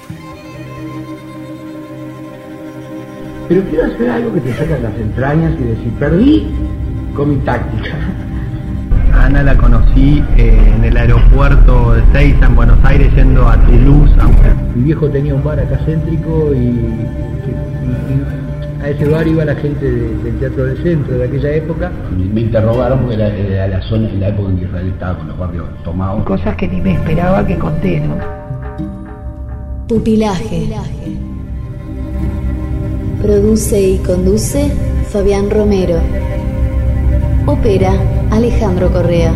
Pero quiero hacer algo que te saca las entrañas y decir, perdí con mi táctica. Ana la conocí en el aeropuerto de Ezeiza, en Buenos Aires, yendo a Toulouse. Mi viejo tenía un bar acá céntrico y a ese bar iba la gente del Teatro del Centro de aquella época. Me interrogaron porque era la zona, en la época en que Israel estaba con los barrios tomados. Cosas que ni me esperaba que conté, ¿no? Pupilaje. Produce y conduce Fabián Romero. Opera Alejandro Correa.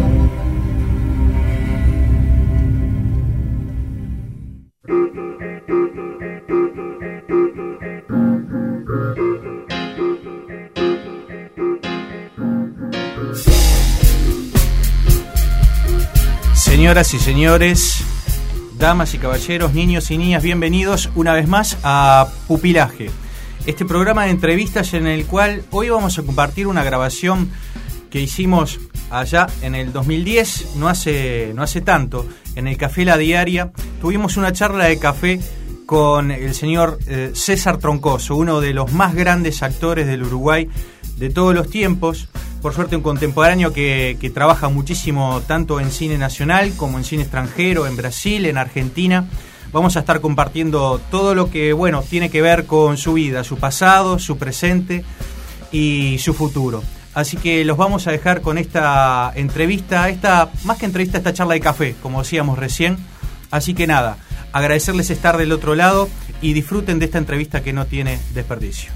Señoras y señores, damas y caballeros, niños y niñas, bienvenidos una vez más a Pupilaje, este programa de entrevistas en el cual hoy vamos a compartir una grabación que hicimos allá en el 2010, no hace tanto, en el Café La Diaria. Tuvimos una charla de café con el señor César Troncoso, uno de los más grandes actores del Uruguay de todos los tiempos. Por suerte un contemporáneo que trabaja muchísimo tanto en cine nacional como en cine extranjero, en Brasil, en Argentina. Vamos a estar compartiendo todo lo que, bueno, tiene que ver con su vida, su pasado, su presente y su futuro. Así que los vamos a dejar con esta entrevista, más que entrevista, esta charla de café, como decíamos recién. Así que nada, agradecerles estar del otro lado y disfruten de esta entrevista que no tiene desperdicio.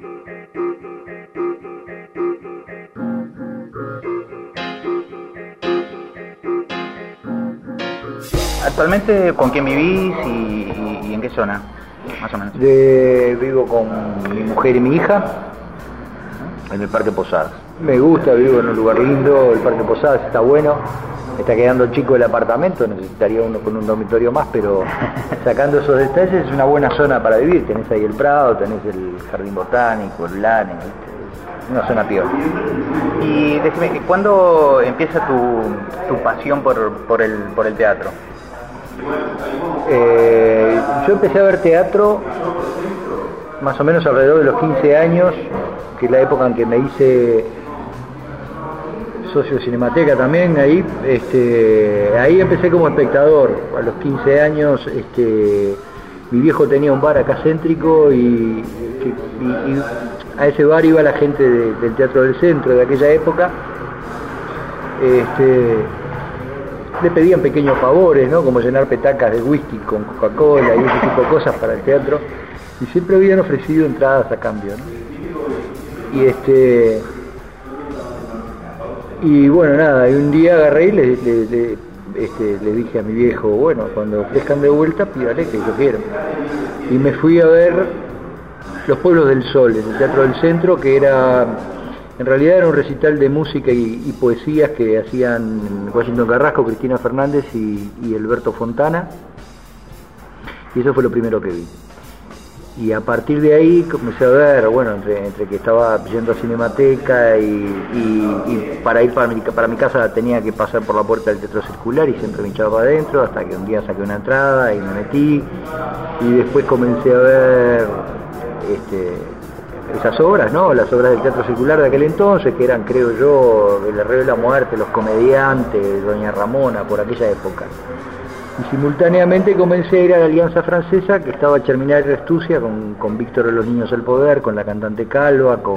Actualmente, ¿con quién vivís y en qué zona, más o menos? Vivo con mi mujer y mi hija en el Parque Posadas. Me gusta, vivo en un lugar lindo, el Parque Posadas está bueno. Está quedando chico el apartamento, necesitaría uno con un dormitorio más, pero sacando esos detalles es una buena zona para vivir. Tenés ahí el Prado, tenés el Jardín Botánico, el Lane, una zona piola. Y decime, ¿cuándo empieza tu pasión por el teatro? Yo empecé a ver teatro más o menos alrededor de los 15 años, que es la época en que me hice socio de Cinemateca también. Ahí empecé como espectador. A los 15 años mi viejo tenía un bar acá céntrico y a ese bar iba la gente del Teatro del Centro de aquella época. Le pedían pequeños favores, ¿no? Como llenar petacas de whisky con Coca-Cola y ese tipo de cosas para el teatro, y siempre habían ofrecido entradas a cambio, ¿no? Y bueno, nada, y un día agarré y le dije a mi viejo, bueno, cuando ofrezcan de vuelta, pídale que yo quiero. Y me fui a ver Los Pueblos del Sol, en el Teatro del Centro, que en realidad era un recital de música y poesías que hacían Washington Carrasco, Cristina Fernández y Alberto Fontana. Y eso fue lo primero que vi. Y a partir de ahí comencé a ver, bueno, entre que estaba yendo a Cinemateca y para ir para mi casa tenía que pasar por la puerta del Teatro Circular y siempre me echaba para adentro, hasta que un día saqué una entrada y me metí. Y después comencé a ver esas obras, ¿no? Las obras del Teatro Circular de aquel entonces, que eran, creo yo, El Arreo de la Muerte, Los Comediantes, Doña Ramona, por aquella época. Y simultáneamente comencé a ir a la Alianza Francesa, que estaba Cherminal y Restucia, con Víctor de los Niños del Poder, con la cantante Calva, con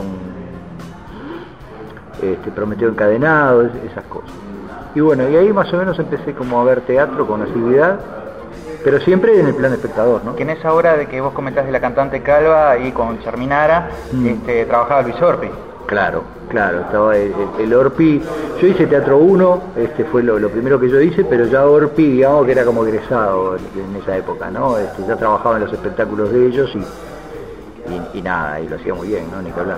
Prometeo Encadenado, esas cosas. Y bueno, y ahí más o menos empecé como a ver teatro con asiduidad, pero siempre en el plan espectador, ¿no? Que en esa hora de que vos comentás de la cantante Calva, ahí con Cherminara, trabajaba Luis Orpi. Claro, estaba el Orpi. Yo hice Teatro 1, fue lo primero que yo hice, pero ya Orpi, digamos que era como egresado en esa época, ¿no? Ya trabajaba en los espectáculos de ellos y nada, y lo hacía muy bien, ¿no? Ni que hablar.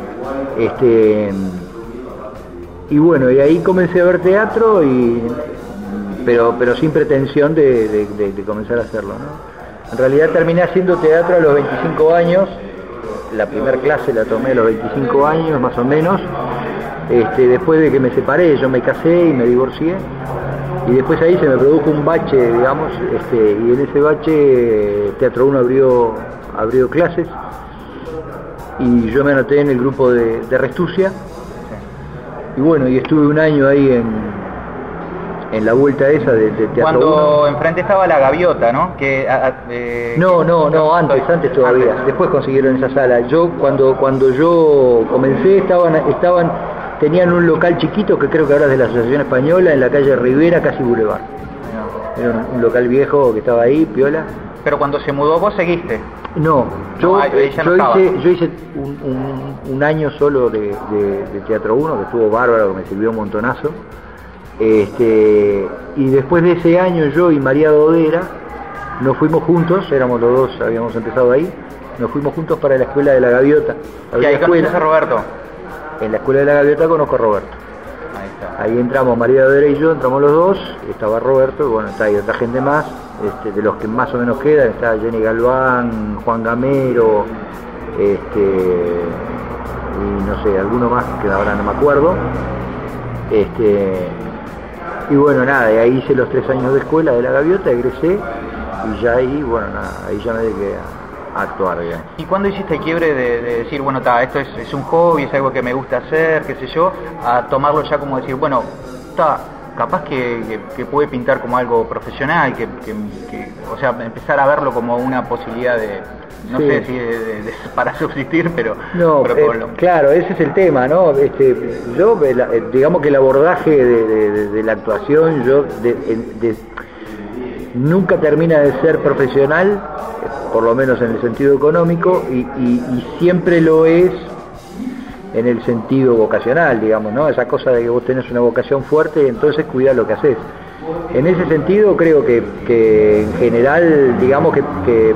Y bueno, y ahí comencé a ver teatro, pero sin pretensión de comenzar a hacerlo, ¿no? En realidad terminé haciendo teatro a los 25 años. La primera clase la tomé a los 25 años, más o menos. Después de que me separé, yo me casé y me divorcié. Y después ahí se me produjo un bache, digamos, y en ese bache Teatro 1 abrió clases y yo me anoté en el grupo de Restucia. Y bueno, y estuve un año ahí en la vuelta esa de Teatro Cuando 1. enfrente estaba la Gaviota, ¿no? No, antes todavía. Después consiguieron esa sala. Yo cuando yo comencé tenían un local chiquito que creo que ahora es de la Asociación Española en la calle Rivera, casi Boulevard. Era un local viejo que estaba ahí, piola. Pero cuando se mudó vos seguiste. No, yo hice un año solo de Teatro 1, que estuvo bárbaro, que me sirvió un montonazo. Y después de ese año yo y María Dodera nos fuimos juntos, éramos los dos, habíamos empezado ahí, nos fuimos juntos para la Escuela de la Gaviota. ¿Y ahí conoces a Roberto? En la Escuela de la Gaviota conozco a Roberto. Ahí está. Ahí entramos María Dodera y yo, entramos los dos, estaba Roberto, y bueno, está ahí otra gente más, de los que más o menos quedan, está Jenny Galván, Juan Gamero, y no sé, alguno más que ahora no me acuerdo. Y bueno, nada, y ahí hice los 3 años de escuela de la Gaviota, egresé, y ya ahí, bueno, nada, ahí ya me dediqué a actuar, digamos. ¿Y cuándo hiciste el quiebre de decir, bueno, esto es un hobby, es algo que me gusta hacer, qué sé yo, a tomarlo ya como decir, bueno, capaz que puede pintar como algo profesional, o sea, empezar a verlo como una posibilidad de, no sé si para subsistir, pero... No, claro, ese es el tema, ¿no? Yo, digamos que el abordaje de la actuación, nunca termina de ser profesional, por lo menos en el sentido económico, y siempre lo es en el sentido vocacional, digamos, ¿no? Esa cosa de que vos tenés una vocación fuerte y entonces cuidás lo que haces. En ese sentido creo que en general, digamos que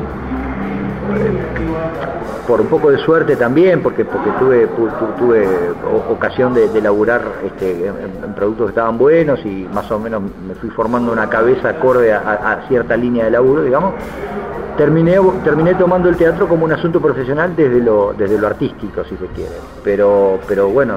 por un poco de suerte también, porque tuve ocasión de laburar en productos que estaban buenos y más o menos me fui formando una cabeza acorde a cierta línea de laburo, digamos. Terminé tomando el teatro como un asunto profesional desde lo artístico, si se quiere, pero bueno,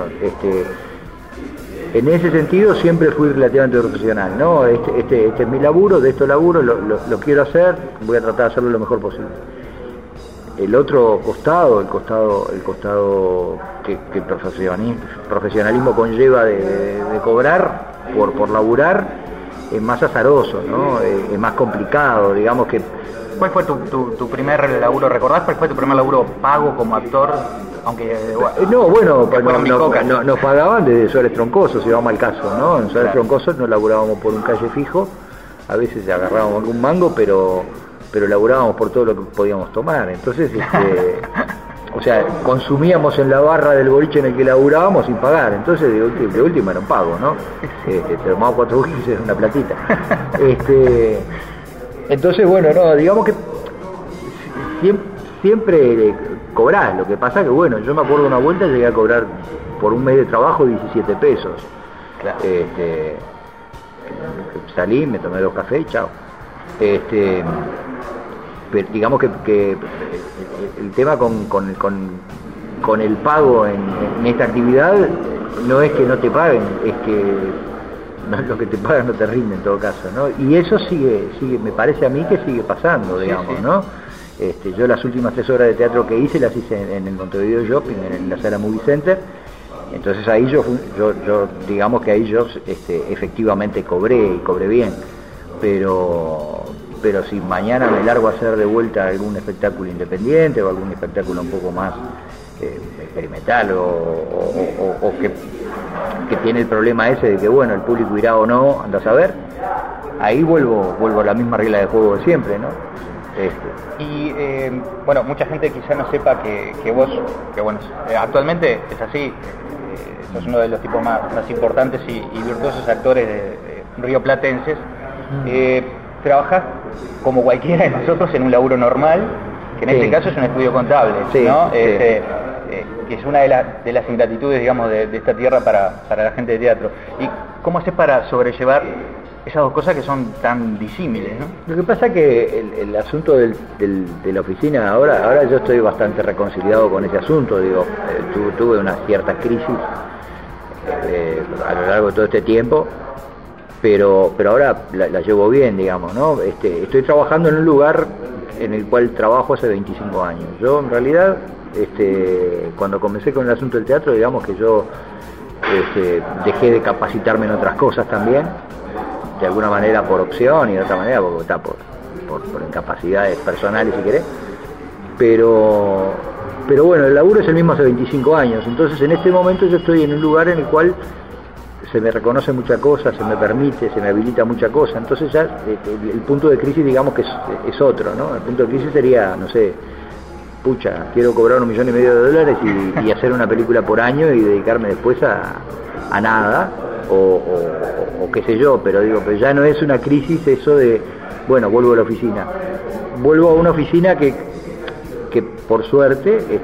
en ese sentido siempre fui relativamente profesional, ¿no? Este es mi laburo, de esto laburo, lo quiero hacer, voy a tratar de hacerlo lo mejor posible. El otro costado, el costado que el profesionalismo conlleva de cobrar por laburar, es más azaroso, ¿no? Es más complicado, digamos que... ¿Cuál fue tu primer laburo? ¿Recordás cuál fue tu primer laburo pago como actor? Aunque nos pagaban desde Suárez Troncoso, si vamos al caso, ¿no? En Suárez Troncoso no laburábamos por un calle fijo, a veces agarrábamos algún mango, pero laburábamos por todo lo que podíamos tomar. Entonces, o sea, consumíamos en la barra del boliche en el que laburábamos sin pagar. Entonces, de última era un pago, ¿no? Te tomaba 4 whisky y era una platita. Entonces, bueno, no, digamos que siempre cobrás. Lo que pasa que, bueno, yo me acuerdo una vuelta llegué a cobrar por un mes de trabajo 17 pesos. Claro. Salí, me tomé 2 cafés y chao. Pero digamos que el tema con el pago en esta actividad no es que no te paguen, es que lo que te pagan no te rinde en todo caso, ¿no? Y eso sigue, me parece a mí que sigue pasando, digamos, sí. ¿No? Yo las últimas 3 horas de teatro que hice las hice en el Montevideo Shopping, en la sala Movie Center. Entonces ahí yo digamos que ahí yo efectivamente cobré bien, pero si mañana me largo a hacer de vuelta algún espectáculo independiente o algún espectáculo un poco más experimental o que tiene el problema ese de que bueno, el público irá o no, anda a saber, ahí vuelvo a la misma regla de juego de siempre, ¿no? Y bueno, mucha gente quizá no sepa que vos, bueno, actualmente es así, sos uno de los tipos más importantes y virtuosos actores de rioplatenses. Trabajás como cualquiera de nosotros en un laburo normal, que en este caso es un estudio contable, sí, ¿no? Sí. Que es una de las ingratitudes, digamos, de esta tierra para la gente de teatro. ¿Y cómo haces para sobrellevar esas dos cosas que son tan disímiles, ¿no? Lo que pasa es que el asunto de la oficina, ahora yo estoy bastante reconciliado con ese asunto, digo, tuve una cierta crisis a lo largo de todo este tiempo, pero ahora la llevo bien, digamos, ¿no? Estoy trabajando en un lugar en el cual trabajo hace 25 años. Yo, en realidad, cuando comencé con el asunto del teatro, digamos que yo dejé de capacitarme en otras cosas también, de alguna manera por opción y de otra manera porque está por incapacidades personales, si querés. Pero bueno, el laburo es el mismo hace 25 años, entonces en este momento yo estoy en un lugar en el cual se me reconoce mucha cosa, se me permite, se me habilita mucha cosa, entonces ya el punto de crisis, digamos que es otro, ¿no? El punto de crisis sería, no sé, pucha, quiero cobrar $1,5 millones y hacer una película por año y dedicarme después a nada, o qué sé yo, pero ya no es una crisis eso de, bueno, vuelvo a la oficina. Vuelvo a una oficina que por suerte,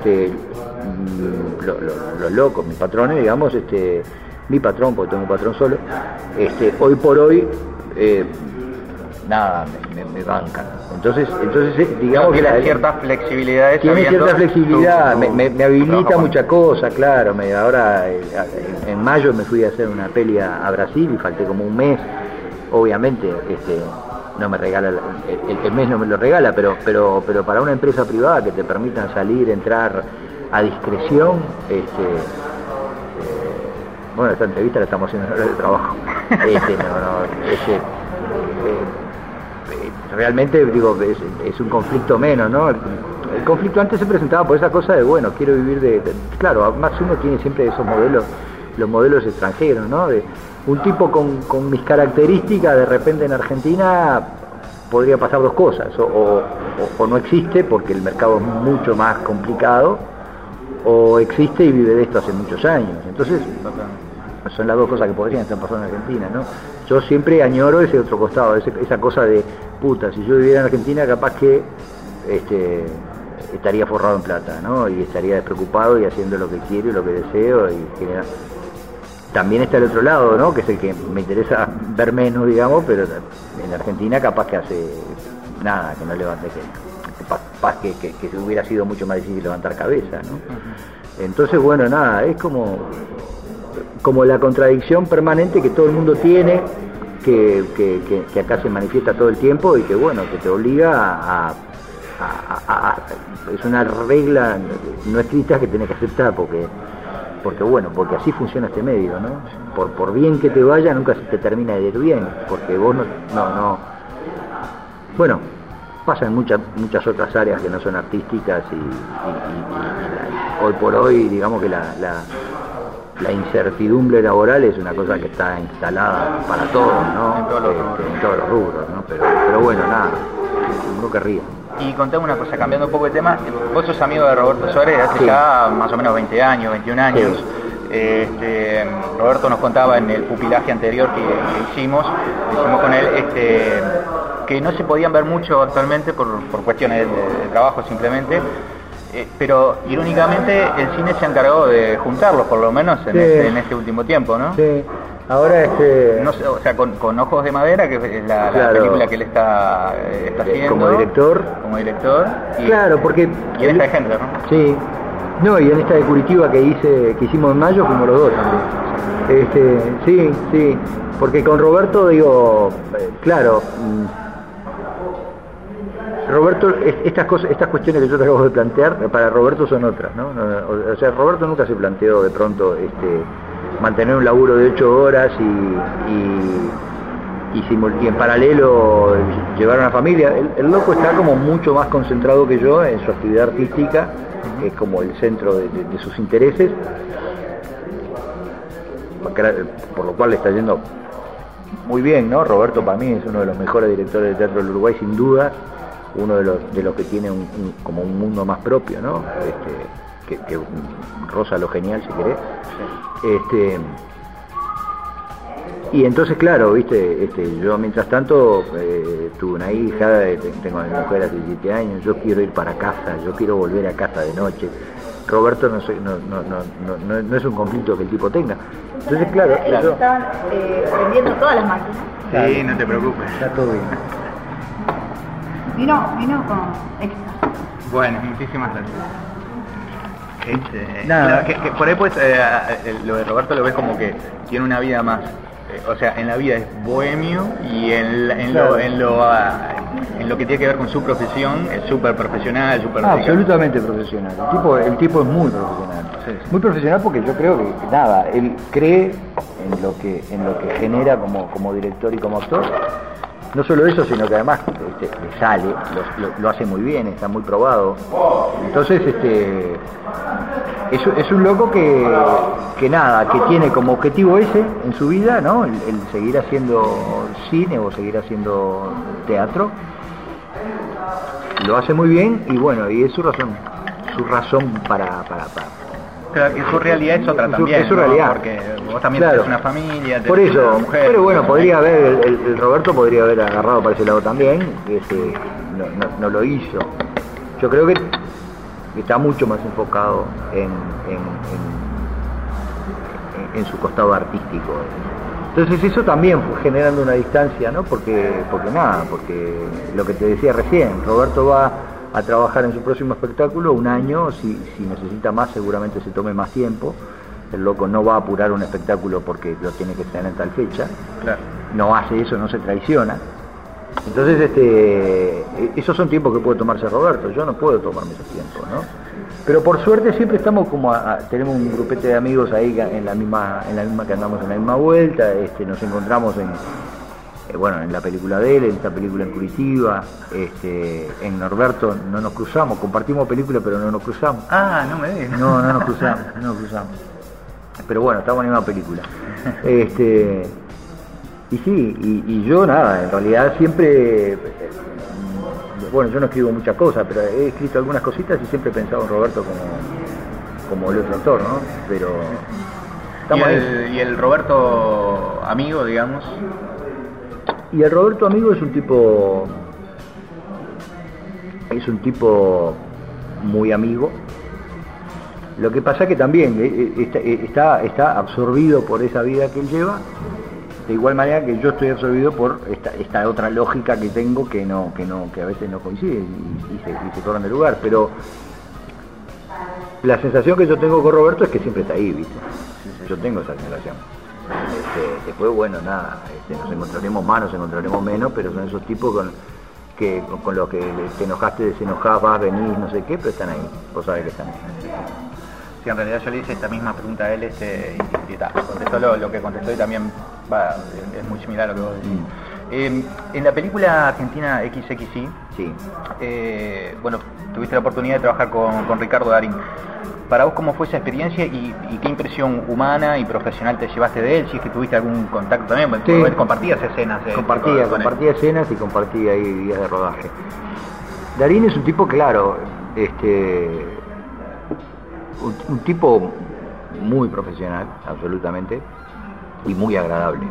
los locos, mis patrones, digamos, mi patrón, porque tengo un patrón solo, hoy por hoy, nada, me bancan. Entonces digamos que tiene ciertas flexibilidades. Tiene cierta flexibilidad, me habilita mucha cosa, claro. Ahora, en mayo me fui a hacer una peli a Brasil y falté como un mes. Obviamente, no me regala, el mes no me lo regala, pero para una empresa privada que te permitan salir, entrar a discreción, bueno, esta entrevista la estamos haciendo en hora de trabajo. Realmente, digo, es un conflicto menos, ¿no? El conflicto antes se presentaba por esa cosa de, bueno, quiero vivir claro, más uno tiene siempre esos modelos, los modelos extranjeros, ¿no? De un tipo con mis características, de repente en Argentina podría pasar dos cosas, o no existe porque el mercado es mucho más complicado, o existe y vive de esto hace muchos años. Entonces, son las dos cosas que podrían estar pasando en Argentina, ¿no? Yo siempre añoro ese otro costado, esa cosa de, puta, si yo viviera en Argentina capaz que estaría forrado en plata, ¿no? Y estaría despreocupado y haciendo lo que quiero y lo que deseo y generar. También está el otro lado, ¿no? Que es el que me interesa ver menos, digamos, pero en Argentina capaz que hace nada, que no levante, capaz que hubiera sido mucho más difícil levantar cabeza, ¿no? Entonces, bueno, nada, es como la contradicción permanente que todo el mundo tiene, que acá se manifiesta todo el tiempo y que, bueno, que te obliga es una regla no escrita que tenés que aceptar porque porque así funciona este medio, ¿no? Por bien que te vaya, nunca se te termina de ir bien, porque vos no. Bueno, pasa en muchas otras áreas que no son artísticas y hoy por hoy, digamos que la incertidumbre laboral es una cosa que está instalada para todos, ¿no? En todos los rubros, ¿no? Pero bueno, nada, uno querría. Y contame una cosa, cambiando un poco de tema, vos sos amigo de Roberto Suárez hace ya más o menos 20 años, 21 años. Sí. Roberto nos contaba en el pupilaje anterior que hicimos con él, que no se podían ver mucho actualmente por cuestiones de trabajo simplemente, pero irónicamente el cine se ha encargado de juntarlos, por lo menos en este último tiempo, ¿no? Sí. Ahora no sé, o sea, con Ojos de Madera, que es la película que él está haciendo como director, y, claro, porque y en esta de género, ¿no? Sí, no, y en esta de Curitiba que hicimos en mayo fuimos los dos también. Sí, porque con Roberto digo, claro, Roberto, estas cuestiones que yo te acabo de plantear para Roberto son otras, ¿no? O sea, Roberto nunca se planteó de pronto mantener un laburo de 8 horas y en paralelo llevar una familia. El loco está como mucho más concentrado que yo en su actividad artística, que es como el centro de sus intereses, por lo cual le está yendo muy bien, ¿no? Roberto para mí es uno de los mejores directores de teatro del Uruguay, sin duda, uno de los que tiene como un mundo más propio, ¿no? Que roza lo genial, si querés. Y entonces, claro, viste, yo mientras tanto tuve una hija, tengo a mi mujer hace 17 años, yo quiero ir para casa, yo quiero volver a casa de noche. Roberto no es un conflicto que el tipo tenga. Entonces, claro, ellos estaban prendiendo todas las máquinas. Sí, no te preocupes. Está todo bien. Vino con extra. Bueno, muchísimas gracias. Nada. Que por ahí pues lo de Roberto lo ves como que tiene una vida más o sea, en la vida es bohemio y en lo que tiene que ver con su profesión es súper profesional, súper dedicado. Absolutamente profesional. El tipo es muy profesional. Sí. Muy profesional porque yo creo que nada, él cree en lo que genera como director y como actor. No solo eso, sino que además le sale, lo hace muy bien, está muy probado. Entonces, es un loco que nada, que tiene como objetivo ese en su vida, ¿no? El seguir haciendo cine o seguir haciendo teatro. Lo hace muy bien y bueno, y es su razón para Claro, que su realidad es otra también, es su realidad. Porque vos también tenés una familia, por tenés eso, una mujer. pero bueno, podría haber, el Roberto podría haber agarrado para ese lado también, no lo hizo. Yo creo que está mucho más enfocado en su costado artístico. Entonces eso también fue generando una distancia, ¿no? Porque lo que te decía recién, Roberto va a trabajar en su próximo espectáculo un año, si necesita más seguramente se tome más tiempo. El loco no va a apurar un espectáculo porque lo tiene que tener en tal fecha. Claro. No hace eso, no se traiciona. Entonces esos son tiempos que puede tomarse Roberto, yo no puedo tomarme esos tiempos, ¿no? Pero por suerte siempre estamos tenemos un grupete de amigos ahí en la misma que andamos en la misma vuelta, nos encontramos en la película de él, en esta película en Curitiba, en Norberto no nos cruzamos, compartimos película pero no nos cruzamos. Ah, no me digas. No nos cruzamos. Pero bueno, estamos en la misma película. Y sí, y yo nada, en realidad siempre, bueno, yo no escribo muchas cosas, pero he escrito algunas cositas y siempre he pensado en Roberto como el otro actor, ¿no? Pero ¿Y el Roberto amigo, digamos? Y el Roberto amigo es un tipo muy amigo. Lo que pasa que también está absorbido por esa vida que él lleva, de igual manera que yo estoy absorbido por esta otra lógica que tengo que a veces no coincide y se corren de lugar, pero la sensación que yo tengo con Roberto es que siempre está ahí, ¿viste? Yo tengo esa sensación. Después, bueno, nada, nos encontraremos más, nos encontraremos menos, pero son esos tipos con los que te enojaste, desenojás, vas, venís, no sé qué, pero están ahí, vos sabés que están ahí. Sí, en realidad yo le hice esta misma pregunta a él y contestó lo que contestó y también es muy similar a lo que vos decís. En la película argentina XXI, sí. Bueno, tuviste la oportunidad de trabajar con Ricardo Darín. Para vos, ¿cómo fue esa experiencia y qué impresión humana y profesional te llevaste de él? Si es que tuviste algún contacto también, porque sí. Compartías escenas. Compartía escenas y compartía ahí días de rodaje. Darín es un tipo, claro, un tipo muy profesional, absolutamente, y muy agradable.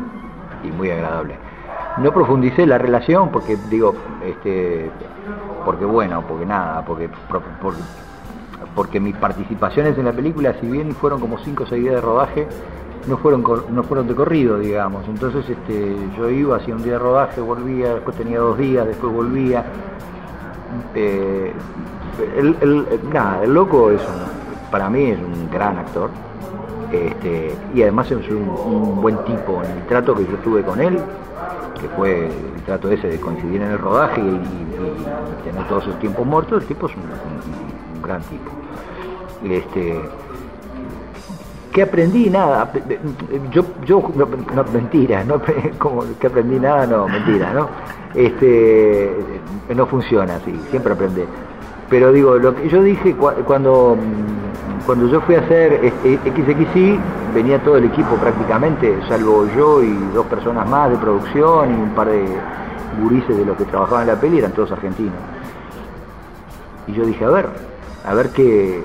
No profundicé la relación porque porque mis participaciones en la película, si bien fueron como 5 o 6 días de rodaje, no fueron de corrido, digamos. Entonces yo iba, hacía un día de rodaje, volvía, después tenía 2 días, después volvía. El loco para mí es un gran actor, y además es un buen tipo. En el trato que yo tuve con él, que fue el trato ese de coincidir en el rodaje y tener todos esos tiempos muertos, el tipo es un gran tipo. ¿Qué aprendí? Nada. Yo no, mentira, no, como que aprendí nada, no, mentira, ¿no? No funciona así, siempre aprendí. Pero digo, lo que yo dije cuando yo fui a hacer XXI, venía todo el equipo prácticamente, salvo yo y 2 personas más de producción y un par de gurises de los que trabajaban en la peli, eran todos argentinos. Y yo dije, a ver qué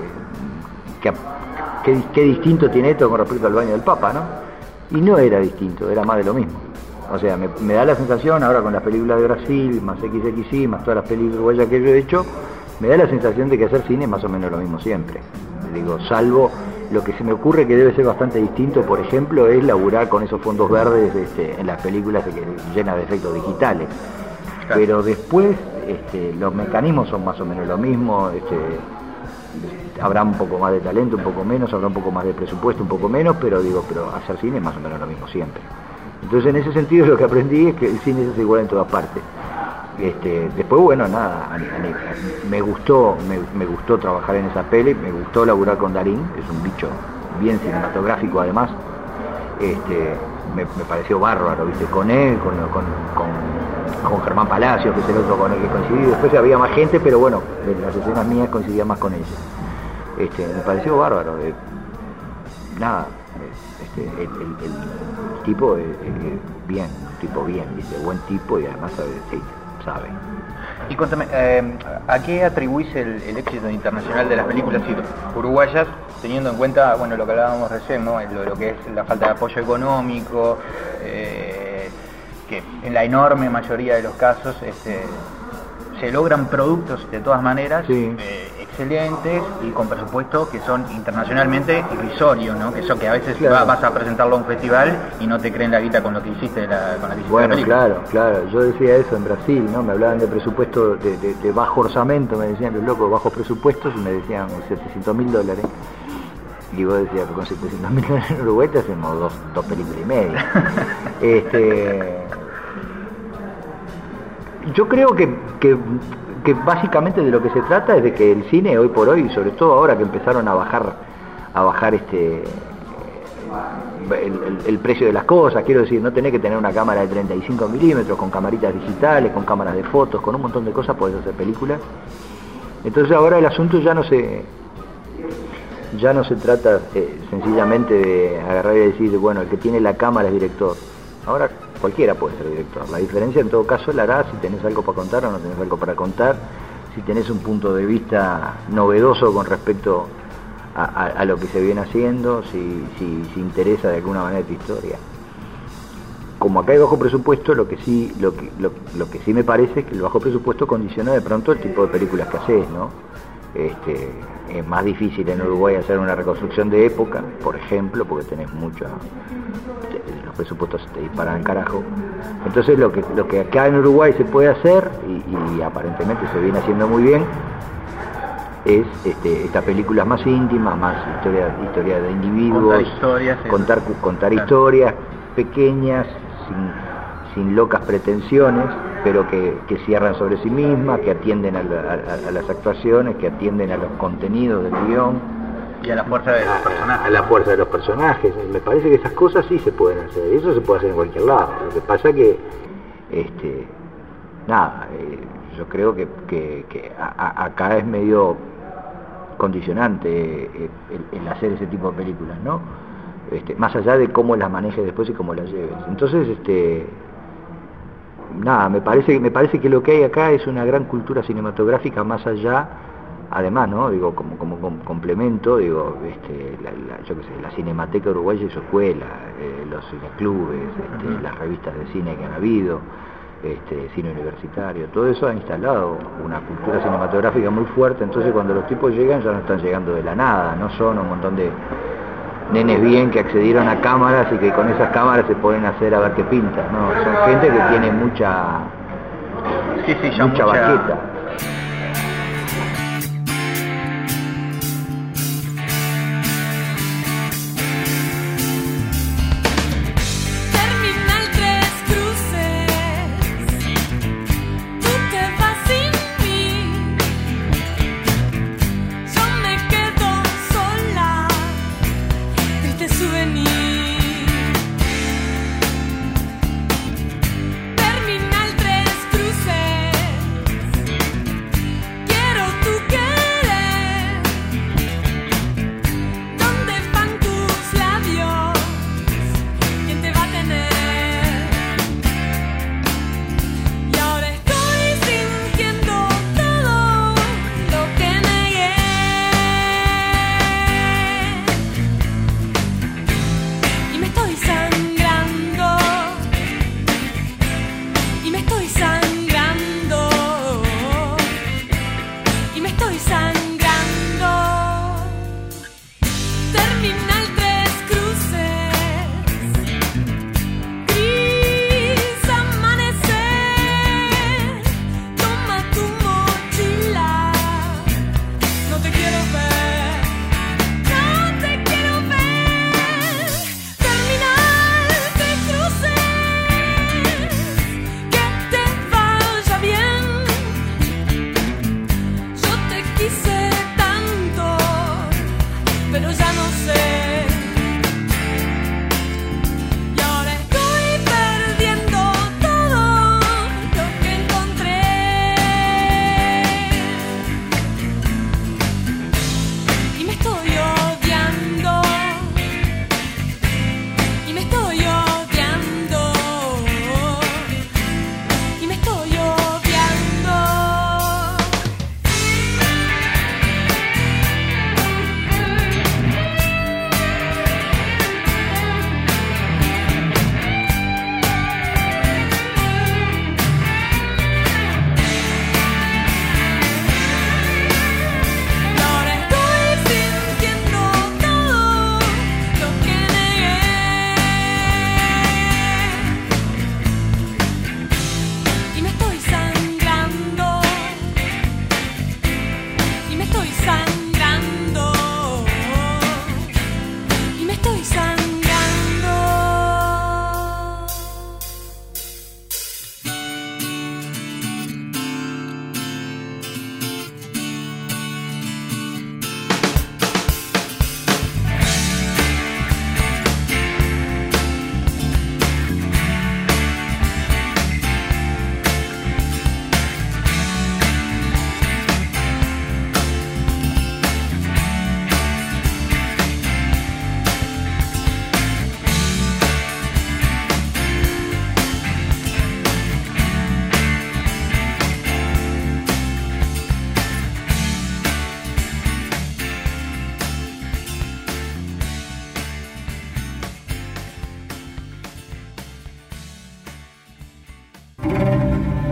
distinto tiene esto con respecto al baño del Papa, ¿no? Y no era distinto, era más de lo mismo. O sea, me da la sensación, ahora con las películas de Brasil, más XXI, más todas las películas uruguayas que yo he hecho, me da la sensación de que hacer cine es más o menos lo mismo siempre. Digo, salvo lo que se me ocurre que debe ser bastante distinto, por ejemplo, es laburar con esos fondos verdes en las películas llenas de efectos digitales. Claro. Pero después los mecanismos son más o menos lo mismo. Habrá un poco más de talento, un poco menos, habrá un poco más de presupuesto, un poco menos, pero hacer cine es más o menos lo mismo siempre. Entonces en ese sentido lo que aprendí es que el cine es igual en todas partes. Después, bueno, nada, me gustó trabajar en esa peli, me gustó laburar con Darín, es un bicho bien cinematográfico además. Me pareció bárbaro, ¿viste? Con él, con Germán Palacios, que es el otro con el que coincidí. Después había más gente, pero bueno, en las escenas mías coincidía más con ella. Me pareció bárbaro. Nada, el tipo bien, un tipo bien, ¿viste? Buen tipo y además sabe. Y cuéntame, ¿a qué atribuís el éxito internacional de las películas uruguayas, teniendo en cuenta, bueno, lo que hablábamos recién, ¿no? Lo que es la falta de apoyo económico, que en la enorme mayoría de los casos se logran productos de todas maneras excelentes y con presupuestos que son internacionalmente irrisorios, ¿no? Que a veces vas a presentarlo a un festival y no te creen la guita con lo que hiciste Bueno, la película. Claro, yo decía eso en Brasil, ¿no? Me hablaban de presupuesto de bajo orçamento, me decían los locos, bajos presupuestos, y me decían $700.000. Y vos decías, con $700.000 en Uruguay te hacemos dos películas y media. Yo creo que básicamente de lo que se trata es de que el cine hoy por hoy, sobre todo ahora que empezaron a bajar el precio de las cosas, quiero decir, no tenés que tener una cámara de 35 milímetros, con camaritas digitales, con cámaras de fotos, con un montón de cosas podés hacer películas. Entonces ahora el asunto ya no se trata sencillamente de agarrar y decir, bueno, el que tiene la cámara es director. Ahora cualquiera puede ser director. La diferencia en todo caso la hará si tenés algo para contar o no tenés algo para contar, si tenés un punto de vista novedoso con respecto a lo que se viene haciendo, si interesa de alguna manera tu historia. Como acá hay bajo presupuesto, lo que sí me parece es que el bajo presupuesto condiciona de pronto el tipo de películas que haces, ¿no? Es más difícil en Uruguay hacer una reconstrucción de época, por ejemplo, porque tenés los presupuestos se te disparan al carajo. Entonces lo que acá en Uruguay se puede hacer y aparentemente se viene haciendo muy bien es estas películas más íntimas, más historia de individuos, contar historias pequeñas, sin locas pretensiones, pero que cierran sobre sí mismas, que atienden a las actuaciones, que atienden a los contenidos del guión. Y a la fuerza de los personajes. A la fuerza de los personajes. Me parece que esas cosas sí se pueden hacer. Eso se puede hacer en cualquier lado. Lo que pasa que, yo creo que acá es medio condicionante el hacer ese tipo de películas, ¿no? Más allá de cómo las manejes después y cómo las lleves. Entonces, me parece que lo que hay acá es una gran cultura cinematográfica más allá, además, ¿no? Digo, como complemento, digo, yo qué sé, la Cinemateca Uruguaya y su escuela, los cineclubes, las revistas de cine que han habido, cine universitario, todo eso ha instalado una cultura cinematográfica muy fuerte. Entonces cuando los tipos llegan ya no están llegando de la nada, no son un montón de nenes bien que accedieron a cámaras y que con esas cámaras se pueden hacer a ver qué pintan, no, son gente que tiene mucha baqueta.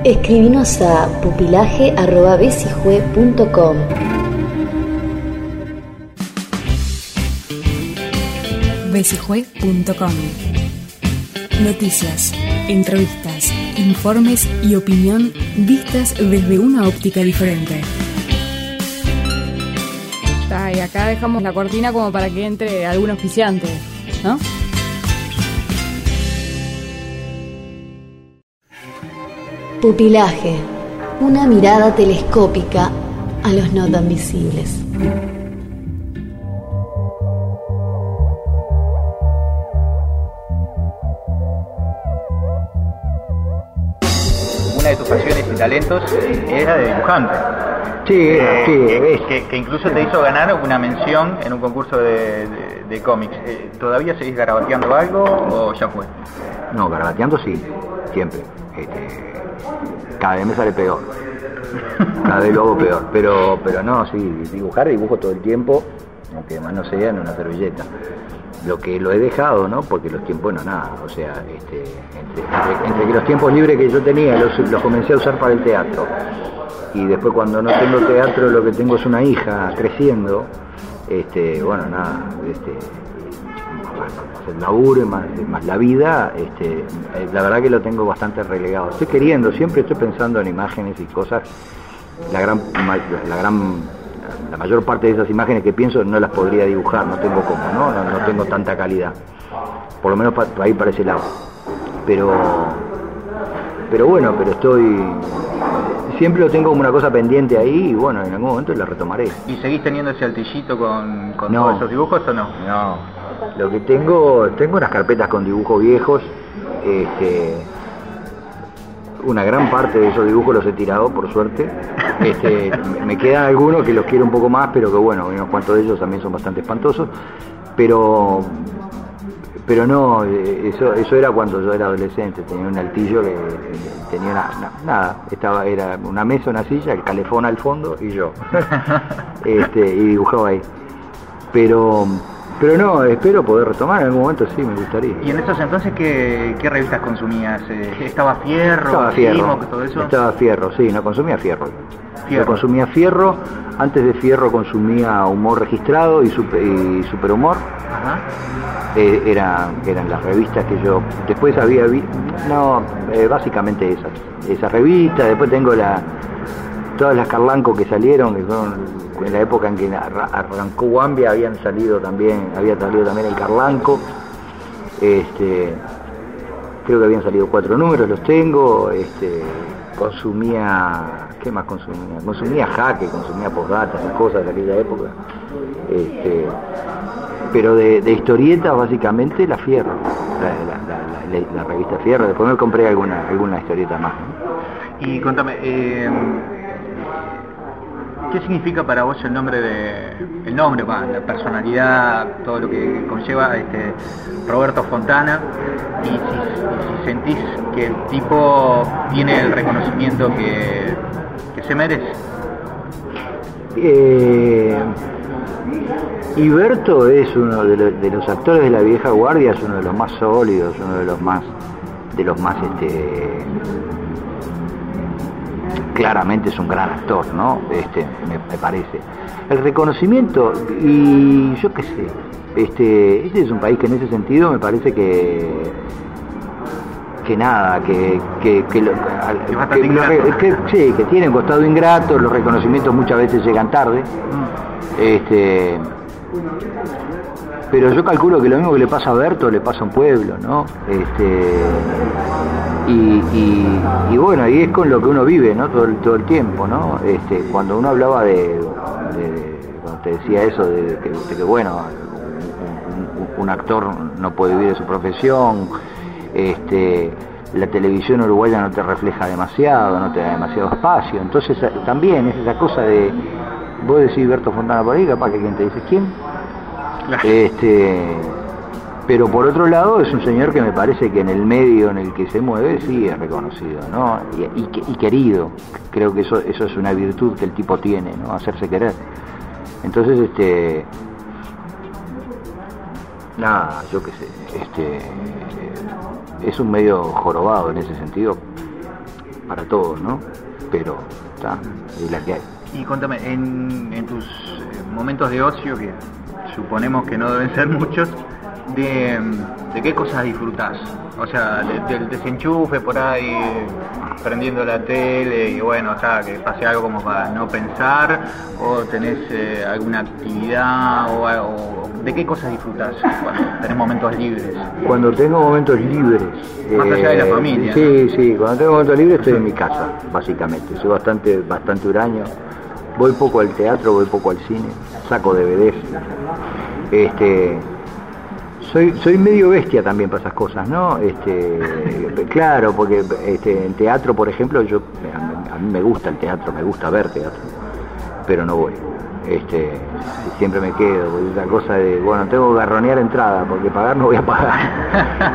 Escribinos a pupilaje@besijue.com. besijue.com. Noticias, entrevistas, informes y opinión vistas desde una óptica diferente. Y acá dejamos la cortina como para que entre algún auspiciante, ¿no? Pupilaje, una mirada telescópica a los no tan visibles. Una de tus pasiones y talentos era de dibujante. Sí, que incluso te hizo ganar una mención en un concurso de cómics. ¿Todavía seguís garabateando algo o ya fue? No, garabateando sí, siempre. Cada vez me sale peor. Cada vez lo hago peor. Pero no, sí, dibujo todo el tiempo, aunque más no sea en una servilleta. Lo que lo he dejado, ¿no? Porque los tiempos, no, nada. O sea, entre que los tiempos libres que yo tenía los comencé a usar para el teatro. Y después cuando no tengo teatro, lo que tengo es una hija creciendo. Bueno, nada, más el laburo, más la vida, la verdad que lo tengo bastante relegado. Estoy queriendo, siempre estoy pensando en imágenes y cosas. La mayor parte de esas imágenes que pienso no las podría dibujar, no tengo cómo, no tengo tanta calidad. Por lo menos para ir para ese lado. Pero bueno, siempre lo tengo como una cosa pendiente ahí y bueno, en algún momento la retomaré. ¿Y seguís teniendo ese altillito con todos esos dibujos o no? No, lo que tengo unas carpetas con dibujos viejos, una gran parte de esos dibujos los he tirado, por suerte. Me quedan algunos que los quiero un poco más, pero que bueno, unos cuantos de ellos también son bastante espantosos, pero no, eso era cuando yo era adolescente. Tenía un altillo que tenía era una mesa, una silla, el calefón al fondo y yo y dibujaba ahí, pero no, espero poder retomar en algún momento, sí, me gustaría. ¿Y en esos entonces qué revistas consumías? ¿Estaba Fierro? Estaba Fierro, todo eso? Estaba Fierro, sí, no consumía Fierro. Yo consumía Fierro, antes de Fierro consumía Humor Registrado y Superhumor. Ajá. Eran las revistas que yo después había básicamente esas revistas. Después tengo todas las Carlanco que salieron, que fueron en la época en que arrancó Wambia, había salido también el Carlanco. Creo que habían salido 4 números, los tengo. Consumía, ¿qué más consumía? Consumía Jaque, consumía Postdata, esas cosas de aquella época. Pero de historietas básicamente la Fierro, la revista Fierro. Después me compré alguna historieta más, ¿no? Y contame, ¿qué significa para vos el nombre, la personalidad, todo lo que conlleva Roberto Fontana? Y si sentís que el tipo tiene el reconocimiento que se merece. Iberto es uno de los actores de la vieja guardia, es uno de los más sólidos, uno de los más claramente es un gran actor, ¿no? Me parece. El reconocimiento, y yo qué sé, este es un país que en ese sentido me parece que tiene un costado ingrato, los reconocimientos muchas veces llegan tarde. Pero yo calculo que lo mismo que le pasa a Berto le pasa a un pueblo, ¿no? Y bueno, y es con lo que uno vive, ¿no? Todo el tiempo, ¿no? Cuando uno hablaba cuando te decía eso de que bueno, un actor no puede vivir de su profesión, la televisión uruguaya no te refleja demasiado, no te da demasiado espacio, entonces también es esa cosa de vos decís Berto Fontana por ahí, capaz que quien te dice quién. Pero por otro lado es un señor que me parece que en el medio en el que se mueve sí es reconocido, ¿no? Y querido. Creo que eso es una virtud que el tipo tiene, ¿no? Hacerse querer. Entonces, nada, yo qué sé, es un medio jorobado en ese sentido, para todos, ¿no? Pero está, es la que hay. Y contame, en tus momentos de ocio, que suponemos que no deben ser muchos, ¿de qué cosas disfrutás? O sea, del desenchufe por ahí, prendiendo la tele y bueno, o sea, que pase algo como para no pensar, o tenés alguna actividad, o ¿de qué cosas disfrutás cuando tenés momentos libres? Cuando tengo momentos libres... Más allá de la familia. Sí, ¿no? Sí, cuando tengo momentos libres estoy en mi casa, básicamente. Soy bastante huraño. Voy poco al teatro, voy poco al cine, saco DVDs. Soy medio bestia también para esas cosas, ¿no? Claro, porque en teatro, por ejemplo, a mí me gusta el teatro, me gusta ver teatro, pero no voy. Siempre me quedo, esa cosa de, bueno, tengo que garronear entrada, porque pagar no voy a pagar.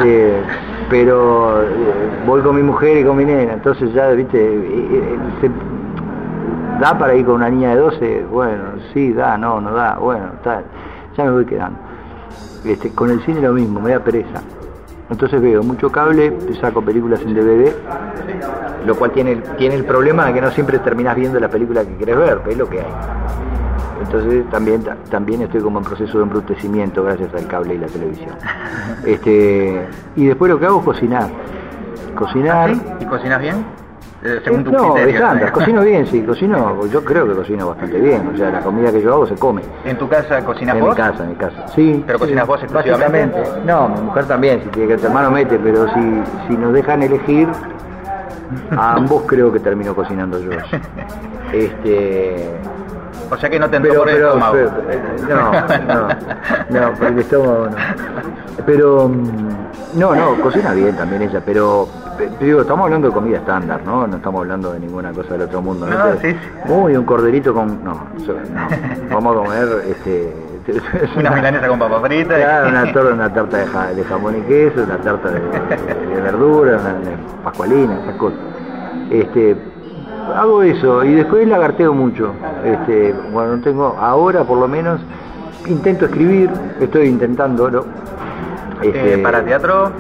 Pero voy con mi mujer y con mi nena, entonces ya, viste, da para ir con una niña de 12, bueno, sí, da, no da, bueno, está, ya me voy quedando. Con el cine lo mismo, me da pereza. Entonces veo mucho cable, saco películas en DVD, lo cual tiene el problema de que no siempre terminás viendo la película que querés ver, pero es lo que hay. Entonces también estoy como en proceso de embrutecimiento gracias al cable y la televisión. Y después lo que hago es cocinar. ¿Ah, sí? ¿Y cocinas bien? Según tu no, criterio, estándar, cocino bien, sí, yo creo que cocino bastante bien, o sea, la comida que yo hago se come. ¿En tu casa cocinas vos? En mi casa, sí. ¿Pero cocinas vos exclusivamente? No, mi mujer también, si quiere que tu hermano mete, pero si nos dejan elegir, a ambos creo que termino cocinando yo. O sea que no te entró por el estómago. No, por el estómago no. Pero, no, cocina bien también ella, pero digo, estamos hablando de comida estándar, ¿no? No estamos hablando de ninguna cosa del otro mundo, ¿no? Sí. Uy, un corderito con... No, vamos a comer, una milanesa con papa frita. Claro, una tarta de jamón y queso, una tarta de verdura, una pascualina, esas cosas. Hago eso y después lagarteo mucho. Bueno, no tengo, ahora por lo menos intento escribir, estoy intentándolo. ¿Para teatro?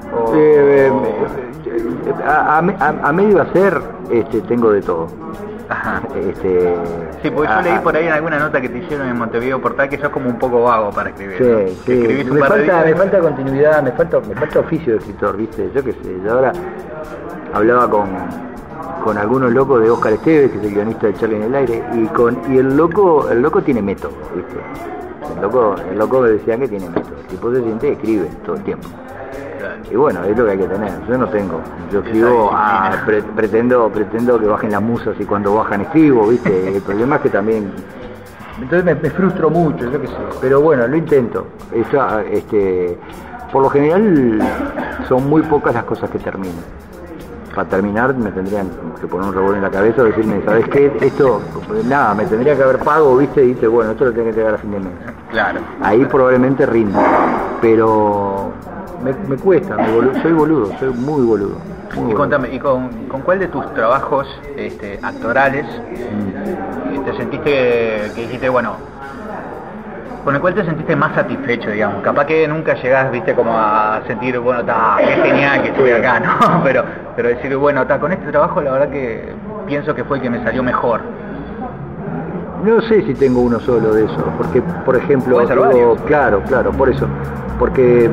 A medio hacer, tengo de todo. Ajá. Sí, porque yo leí por ahí en alguna nota que te hicieron en Montevideo Portal que sos como un poco vago para escribir. Sí. Me falta continuidad, me falta oficio de escritor, ¿viste? Yo qué sé, yo ahora hablaba con algunos locos de Óscar Esteves, que es el guionista de Charlie en el aire, y el loco tiene método, ¿viste? El loco me decían que tiene método, el tipo se siente y escribe todo el tiempo. Y bueno, es lo que hay que tener, yo no tengo, yo escribo, pretendo que bajen las musas y cuando bajan escribo, ¿viste? El problema es que también, entonces me frustro mucho, yo qué sé, pero bueno, lo intento. Por lo general son muy pocas las cosas que termino. Para terminar me tendrían que poner un revólver en la cabeza y decirme, ¿sabes qué? Esto, nada, me tendría que haber pago, ¿viste? Y dice, bueno, esto lo tengo que entregar a fin de mes. Claro. Ahí probablemente rindo, pero me cuesta, soy boludo, soy muy boludo. Y contame, ¿y con cuál de tus trabajos actorales te sentiste que dijiste, bueno, con el cual te sentiste más satisfecho, digamos? Capaz que nunca llegás, viste, como a sentir, bueno, qué genial que estoy acá, ¿no? Pero decir, bueno, con este trabajo la verdad que pienso que fue el que me salió mejor. No sé si tengo uno solo de eso, porque, por ejemplo, claro, por eso, porque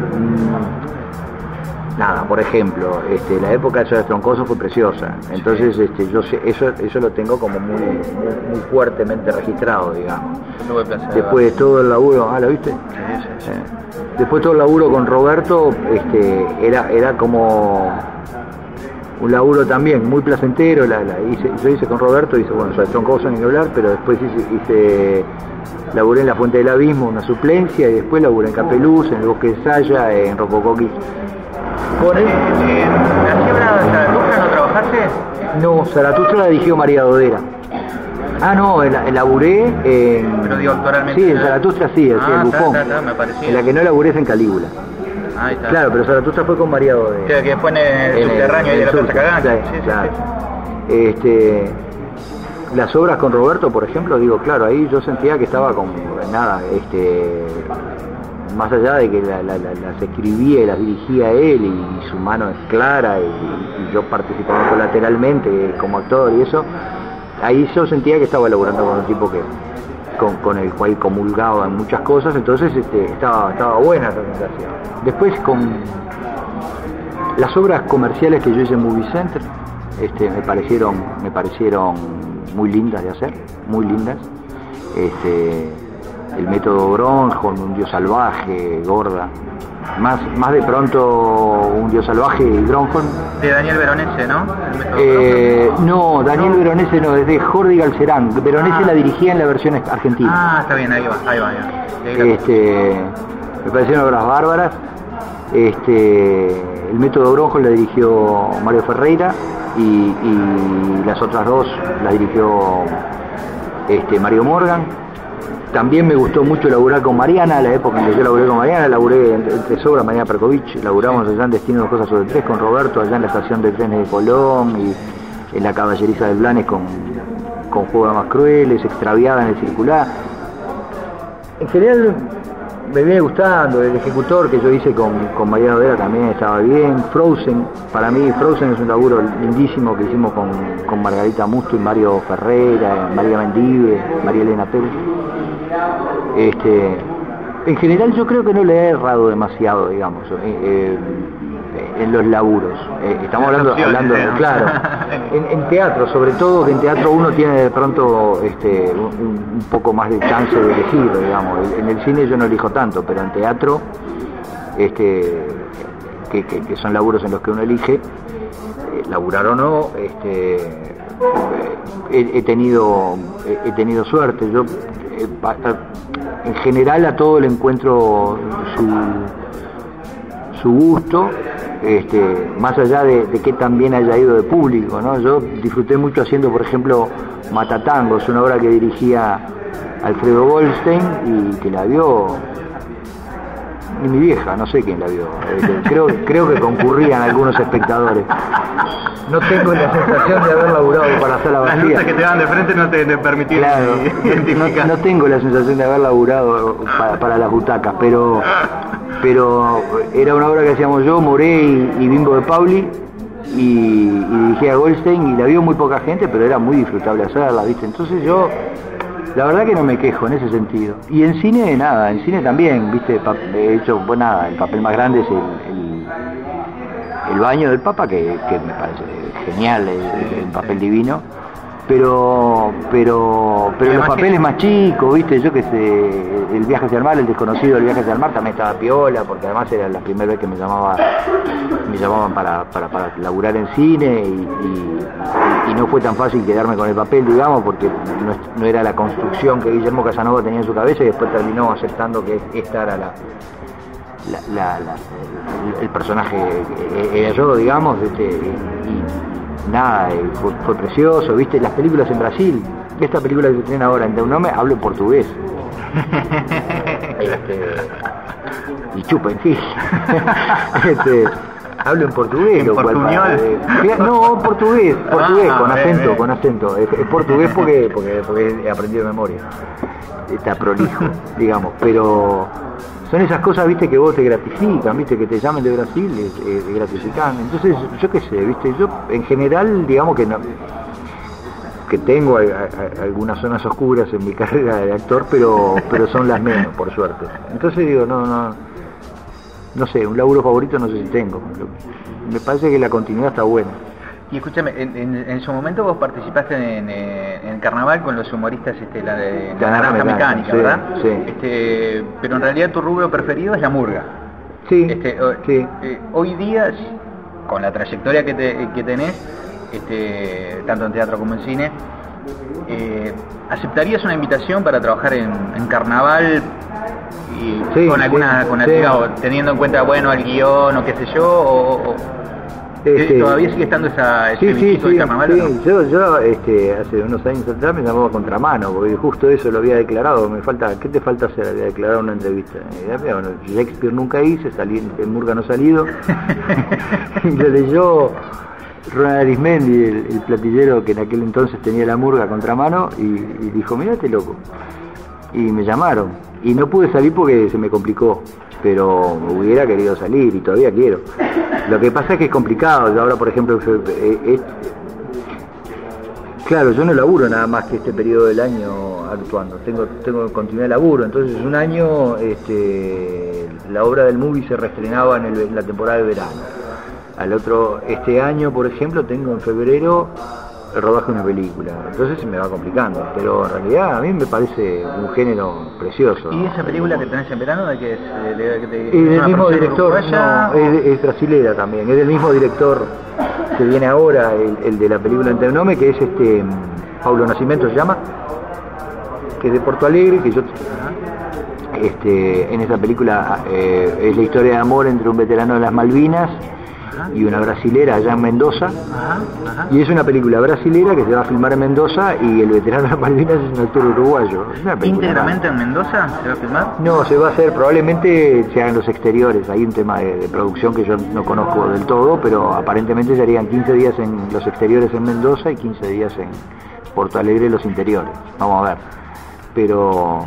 por ejemplo, la época de Soda Troncoso fue preciosa, entonces yo sé, eso lo tengo como muy fuertemente registrado, digamos. Después de todo el laburo, ¿lo viste? Sí. Después de todo el laburo con Roberto, era como un laburo también muy placentero, yo hice con Roberto, bueno, Soda Troncoso ni que hablar, pero después laburé en La Fuente del Abismo, una suplencia, y después laburé en Capeluz, en El Bosque de Saya, en Rococoquis. ¿Con él? ¿La Siembra de Zaratustra no trabajaste? No, Zaratustra la dirigió María Dodera. No, laburé en... Pero digo, actualmente... Sí, en Zaratustra sí, el Bufón. Me parecía. En la que no laburé es en Calígula. Ahí está. Claro, pero Zaratustra fue con María Dodera. Sí, que fue en el subterráneo de la Plaza Cagán. Sí, claro. Las obras con Roberto, por ejemplo, digo, claro, ahí yo sentía que estaba con más allá de que las escribía y las dirigía él y su mano es clara y yo participaba colateralmente como actor y eso, ahí yo sentía que estaba laburando con un tipo que con el cual comulgaba en muchas cosas, entonces estaba buena esa sensación. Después con las obras comerciales que yo hice en Movie Center, me parecieron muy lindas de hacer, muy lindas. El método Gronholm, Un Dios Salvaje, Gorda, más de pronto Un Dios Salvaje y Gronholm. De Daniel Veronese, ¿no? No, Daniel Veronese no, es de Jordi Galcerán. Veronese la dirigía en la versión argentina. Ah, está bien, ahí va. Me parecieron obras bárbaras. El método Gronholm la dirigió Mario Ferreira y las otras dos las dirigió Mario Morgan. También me gustó mucho laburar con Mariana, la época en que yo laburé con Mariana, laburé entre sobras, Mariana Perkovich, laburamos allá en Destino de Cosas sobre Tres con Roberto, allá en la estación de trenes de Colón y en la Caballeriza del Blanes con Juegos Más Crueles, Extraviada en el Circular. En general me viene gustando, El Ejecutor que yo hice con Mariano Vera también estaba bien, Frozen, para mí Frozen es un laburo lindísimo que hicimos con Margarita Musto y Mario Ferreira, María Mendive, María Elena Pérez. En general yo creo que no le he errado demasiado, digamos, en los laburos. Estamos hablando claro, en teatro, sobre todo que en teatro uno tiene de pronto un poco más de chance de elegir, digamos. En el cine yo no elijo tanto, pero en teatro, que son laburos en los que uno elige, laburar o no, he tenido suerte. Yo en general a todo le encuentro su gusto, más allá de que también haya ido de público, ¿no? Yo disfruté mucho haciendo, por ejemplo, Matatangos, una obra que dirigía Alfredo Goldstein y que la vio ni mi vieja, no sé quién la vio, creo que concurrían algunos espectadores. No tengo la sensación de haber laburado para sala vacía. Las luces que te dan de frente no te permitieron identificar. No tengo la sensación de haber laburado para las butacas, pero era una obra que hacíamos yo, Moré y Bimbo de Pauli, y dirigía a Goldstein, y la vio muy poca gente, pero era muy disfrutable hacerla, ¿viste? Entonces yo, la verdad que no me quejo en ese sentido. Y en cine, nada, en cine también, ¿viste? De hecho, pues nada, el papel más grande es el baño del Papa, que me parece genial, un papel divino, pero los papeles más chicos, ¿viste? Yo que sé, El Viaje hacia el Mar, El Desconocido del Viaje hacia el Mar también estaba piola, porque además era la primera vez que me llamaban para laburar en cine y no fue tan fácil quedarme con el papel, digamos, porque no era la construcción que Guillermo Casanova tenía en su cabeza, y después terminó aceptando que esta era el personaje era yo, digamos, y nada, fue precioso, ¿viste? Las películas en Brasil, esta película que se tienen ahora en Teu Nome, hablo portugués. Y chupa en sí. Hablo en portugués, lo cual no, portugués, con acento. Es portugués porque he aprendido de memoria. Está prolijo, digamos, pero son esas cosas, viste, que vos te gratifican, viste, que te llamen de Brasil, es gratificante. Entonces, yo qué sé, viste, yo en general, digamos que no, que tengo algunas zonas oscuras en mi carrera de actor, pero son las menos, por suerte. Entonces digo, no sé, un laburo favorito no sé si tengo. Me parece que la continuidad está buena. Y escúchame, en su momento vos participaste en el carnaval con los humoristas, la de la Naranja Mecánica, ¿verdad? Sí. Pero en realidad tu rubro preferido es la murga. Sí. Hoy día, con la trayectoria que tenés, tanto en teatro como en cine, ¿aceptarías una invitación para trabajar en carnaval? Y con alguna, digamos, teniendo en cuenta, bueno, el guión o qué sé yo, ¿todavía sigue estando ese bichito de carnaval? Sí, ¿no? Yo hace unos años atrás me llamaba Contramano, porque justo eso lo había declarado. ¿Qué te falta hacer? Había declarado una entrevista. Bueno, Shakespeare nunca hice, en Murga no he salido. Y lo leyó Ronald Arismendi, el platillero que en aquel entonces tenía la Murga, Contramano, y dijo, mirate loco. Y me llamaron. Y no pude salir porque se me complicó. pero hubiera querido salir y todavía quiero. Lo que pasa es que es complicado. Yo ahora, por ejemplo, claro, yo no laburo nada más que este periodo del año actuando, tengo continuidad de laburo, entonces un año la obra del movie se reestrenaba en la temporada de verano. Este año, por ejemplo, tengo en febrero el rodaje de una película, entonces se me va complicando, pero en realidad a mí me parece un género precioso. ¿Y esa película que tenés en verano de qué es? Es del mismo director, no, es brasilera también, es del mismo director que viene ahora, el de la película Enternome, que es Paulo Nascimento se llama, que es de Porto Alegre, que yo en esa película es la historia de amor entre un veterano de las Malvinas y una brasilera allá en Mendoza, y es una película brasilera que se va a filmar en Mendoza y el veterano de las Malvinas es un actor uruguayo. ¿Íntegramente en Mendoza se va a filmar? No, se va a hacer, probablemente se hagan los exteriores, hay un tema de producción que yo no conozco del todo, pero aparentemente se harían 15 días en los exteriores en Mendoza y 15 días en Porto Alegre los interiores, vamos a ver, pero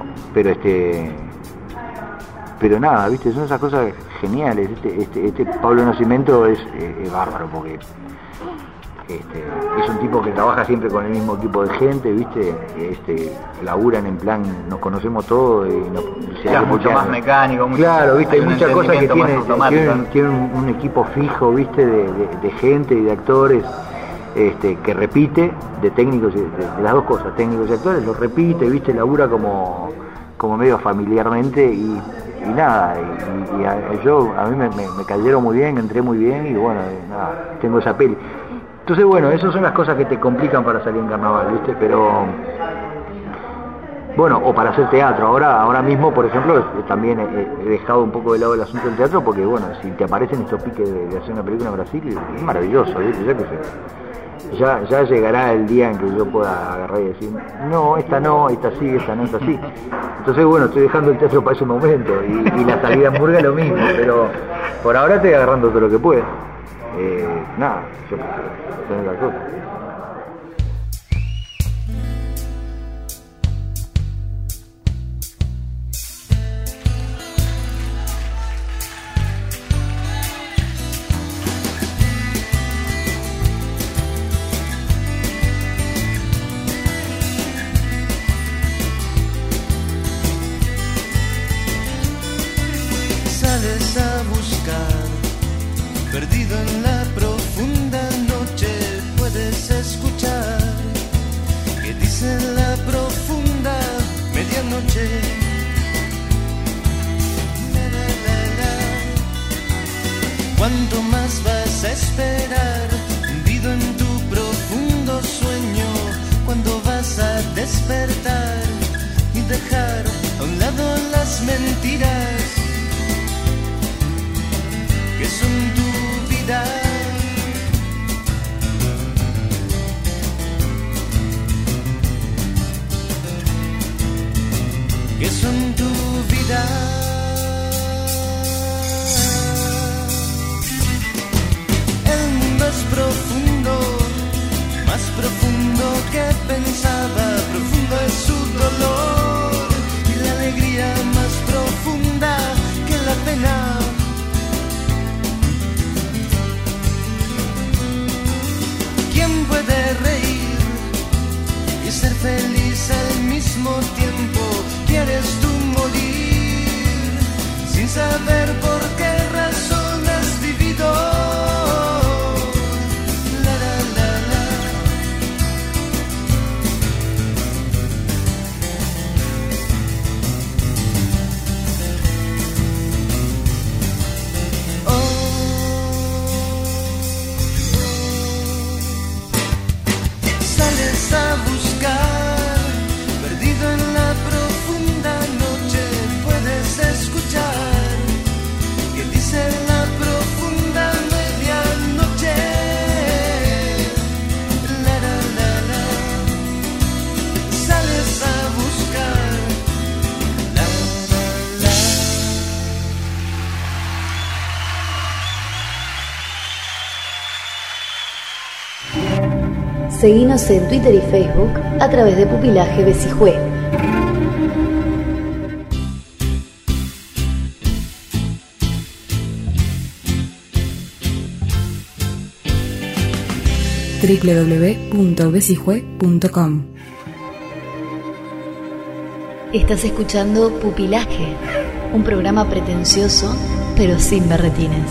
nada, viste, son esas cosas geniales. Este Pablo Nascimento es bárbaro porque es un tipo que trabaja siempre con el mismo equipo de gente, viste, laburan en plan, nos conocemos todos y es mucho más mecánico, claro, viste, hay muchas cosas que tiene un equipo fijo, viste, de gente y de actores que repite, de técnicos, de las dos cosas, técnicos y actores, lo repite, viste, labura como medio familiarmente y nada, a mí me cayeron muy bien, entré muy bien y bueno, nada, tengo esa peli. Entonces bueno, esas son las cosas que te complican para salir en carnaval, ¿viste? Pero bueno, o para hacer teatro. Ahora mismo, por ejemplo, también he dejado un poco de lado el asunto del teatro porque bueno, si te aparecen estos piques de hacer una película en Brasil, es maravilloso, ¿viste? Ya que sé. Ya llegará el día en que yo pueda agarrar y decir, no, esta sí, esta no, esta sí. Entonces, bueno, estoy dejando el teatro para ese momento y la salida en Murga lo mismo, pero por ahora estoy agarrando todo lo que pueda. Nada, yo tengo la cosa. Perdido en la profunda noche puedes escuchar que dice la profunda medianoche. ¿Cuánto más vas a esperar? Hundido en tu profundo sueño, ¿cuándo vas a despertar y dejar a un lado las mentiras que son tu vida? Que son tu vida. El mundo es profundo, más profundo que pensaba. Profundo es su dolor y la alegría más profunda que la pena. ¿Quién puede reír y ser feliz al mismo tiempo? ¿Quieres tú morir sin saber por qué razón has vivido? La, la, la, la. Sales a buscar, perdido en la profunda noche, puedes escuchar que dice la profunda medianoche. La, la, la, la. Sales a buscar. La, la, la. Seguinos en Twitter y Facebook a través de Pupilaje Besijue. www.besijue.com. Estás escuchando Pupilaje, un programa pretencioso pero sin berretines.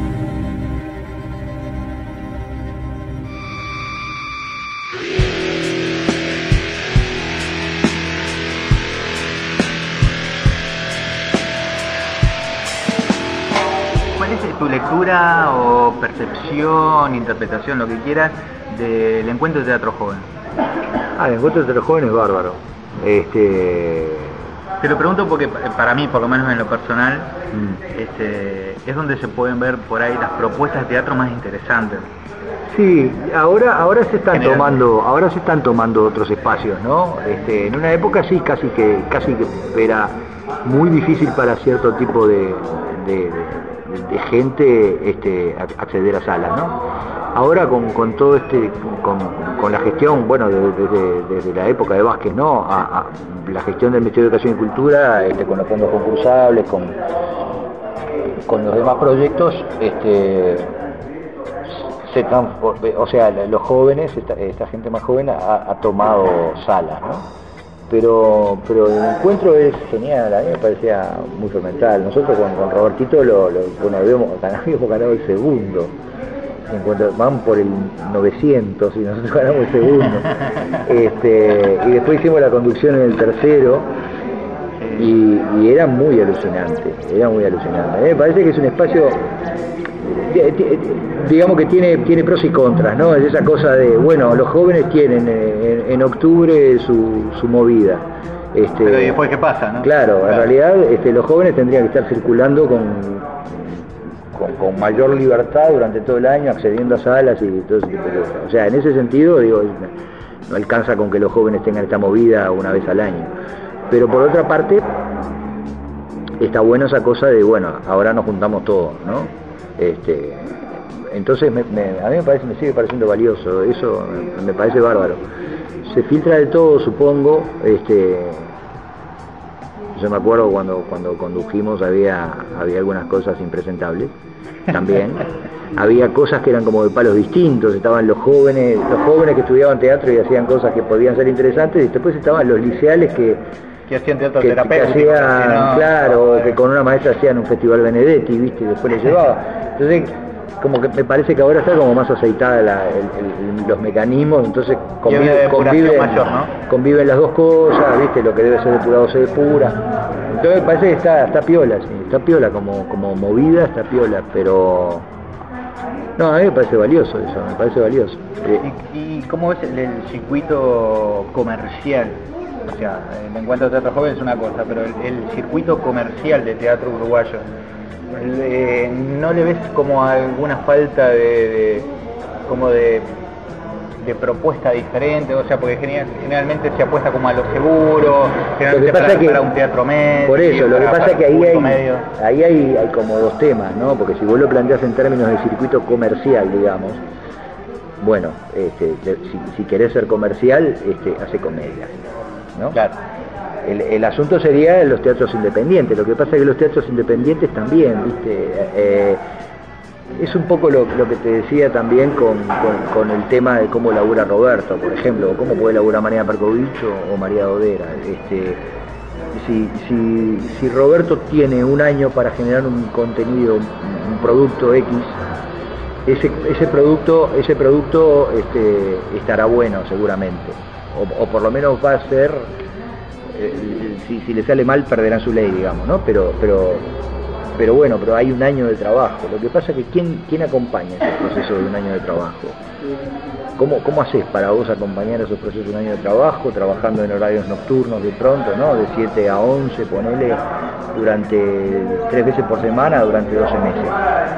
¿Cuál es tu lectura o percepción, interpretación, lo que quieras, del encuentro de teatro joven? El encuentro de teatro joven es bárbaro. Te lo pregunto porque para mí, por lo menos en lo personal, es donde se pueden ver por ahí las propuestas de teatro más interesantes. Sí, ahora se están tomando otros espacios, ¿no? En una época sí, casi que era muy difícil para cierto tipo de gente acceder a salas, ¿no? Ahora con todo con la gestión, bueno, desde la época de Vázquez, ¿no? A la gestión del Ministerio de Educación y Cultura, con los fondos concursables, con los demás proyectos, o sea, los jóvenes, esta gente más joven ha tomado salas, ¿no? Pero el encuentro es genial, a mí me parecía muy fundamental. Nosotros con Robertito habíamos ganado el segundo. Van por el 900 y nosotros ganamos el segundo. Y después hicimos la conducción en el tercero y era muy alucinante. A mí me parece que es un espacio, digamos que tiene pros y contras, ¿no? Es esa cosa de, bueno, los jóvenes tienen en octubre su movida. Pero ¿y después qué pasa, no? Claro, en realidad los jóvenes tendrían que estar circulando con mayor libertad durante todo el año, accediendo a salas y todo ese tipo de cosas. O sea, en ese sentido, digo, no alcanza con que los jóvenes tengan esta movida una vez al año. Pero por otra parte, está bueno esa cosa de, bueno, ahora nos juntamos todos, ¿no? Entonces a mí me sigue pareciendo valioso, eso me parece bárbaro. Se filtra de todo, supongo. Yo me acuerdo cuando condujimos había algunas cosas impresentables también. Había cosas que eran como de palos distintos. Estaban los jóvenes que estudiaban teatro y hacían cosas que podían ser interesantes, y después estaban los liceales que hacían teatro terapéutico, claro, que con una maestra hacían un festival Benedetti, ¿viste? Y después les llevaba. Entonces, como que me parece que ahora está como más aceitada los mecanismos, entonces conviven las dos cosas, ¿viste? Lo que debe ser depurado se depura. Entonces me parece que está piola, sí, está piola como movida, está piola, pero no, a mí me parece valioso eso, ¿Y cómo ves el circuito comercial? O sea, el encuentro de teatro joven es una cosa, pero el circuito comercial de teatro uruguayo, ¿no le ves como alguna falta de propuesta diferente? O sea, porque generalmente se apuesta como a lo seguro, generalmente para un teatro medio. Por eso, lo que pasa es que ahí hay como dos temas, ¿no? Porque si vos lo planteás en términos de circuito comercial, digamos, bueno, si querés ser comercial, hace comedia, ¿no? Claro. El asunto sería los teatros independientes. Lo que pasa es que los teatros independientes también, ¿viste? Es un poco lo que te decía también con el tema de cómo labura Roberto, por ejemplo, o cómo puede laburar María Percovich o María Dodera. Si Roberto tiene un año para generar un contenido, un producto X, ese producto estará bueno seguramente, o por lo menos va a ser, si le sale mal perderán su ley, digamos, ¿no? Pero bueno, pero hay un año de trabajo. Lo que pasa es que ¿quién acompaña ese proceso de un año de trabajo? ¿Cómo haces para vos acompañar esos procesos de un año de trabajo, trabajando en horarios nocturnos de pronto, ¿no? De 7 a 11, ponele, durante 3 veces por semana, durante 12 meses.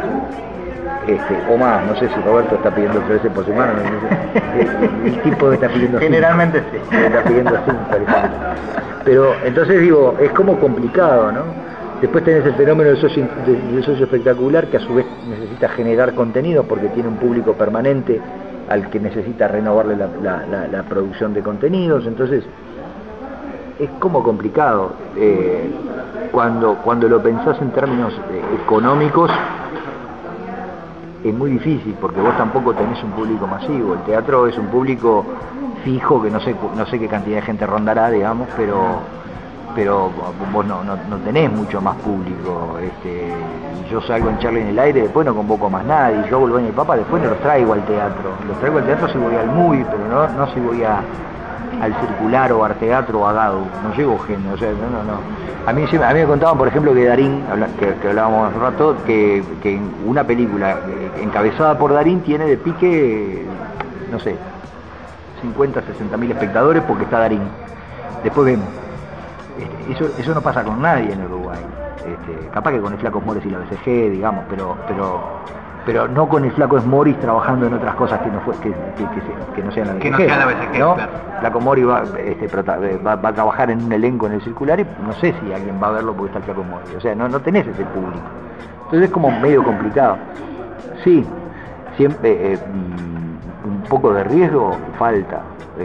O más, no sé si Roberto está pidiendo 3 veces por semana, no sé. El tipo está pidiendo 5. Generalmente sí. Está pidiendo 5, por ejemplo. Pero, entonces digo, es como complicado, ¿no? Después tenés el fenómeno del socio espectacular, que a su vez necesita generar contenido porque tiene un público permanente al que necesita renovarle la producción de contenidos. Entonces es como complicado. Cuando lo pensás en términos económicos, es muy difícil porque vos tampoco tenés un público masivo. El teatro es un público fijo que no sé qué cantidad de gente rondará, digamos, pero vos no tenés mucho más público. Yo salgo en Charlie en el aire, después no convoco más nadie. Yo vuelvo en el Papa, después no los traigo al teatro. Los traigo al teatro si voy al MUI, pero no si voy al Circular o Arteatro o a Gadu. No llevo gente, o sea, no. A mí me contaban, por ejemplo, que Darín, que hablábamos hace un rato, que en una película encabezada por Darín tiene de pique, no sé, 50, 60.000 espectadores porque está Darín. Después vemos. Eso no pasa con nadie en Uruguay. Capaz que con el Flaco Mores y la BCG, digamos, pero no con el Flaco Moris trabajando en otras cosas que no sean la BCG. Que no sea la BCG, ¿no? claro. Flaco Mori va a trabajar en un elenco en el Circular y no sé si alguien va a verlo porque está el Flaco Mori. O sea, no tenés ese público. Entonces es como medio complicado. Sí, siempre un poco de riesgo falta.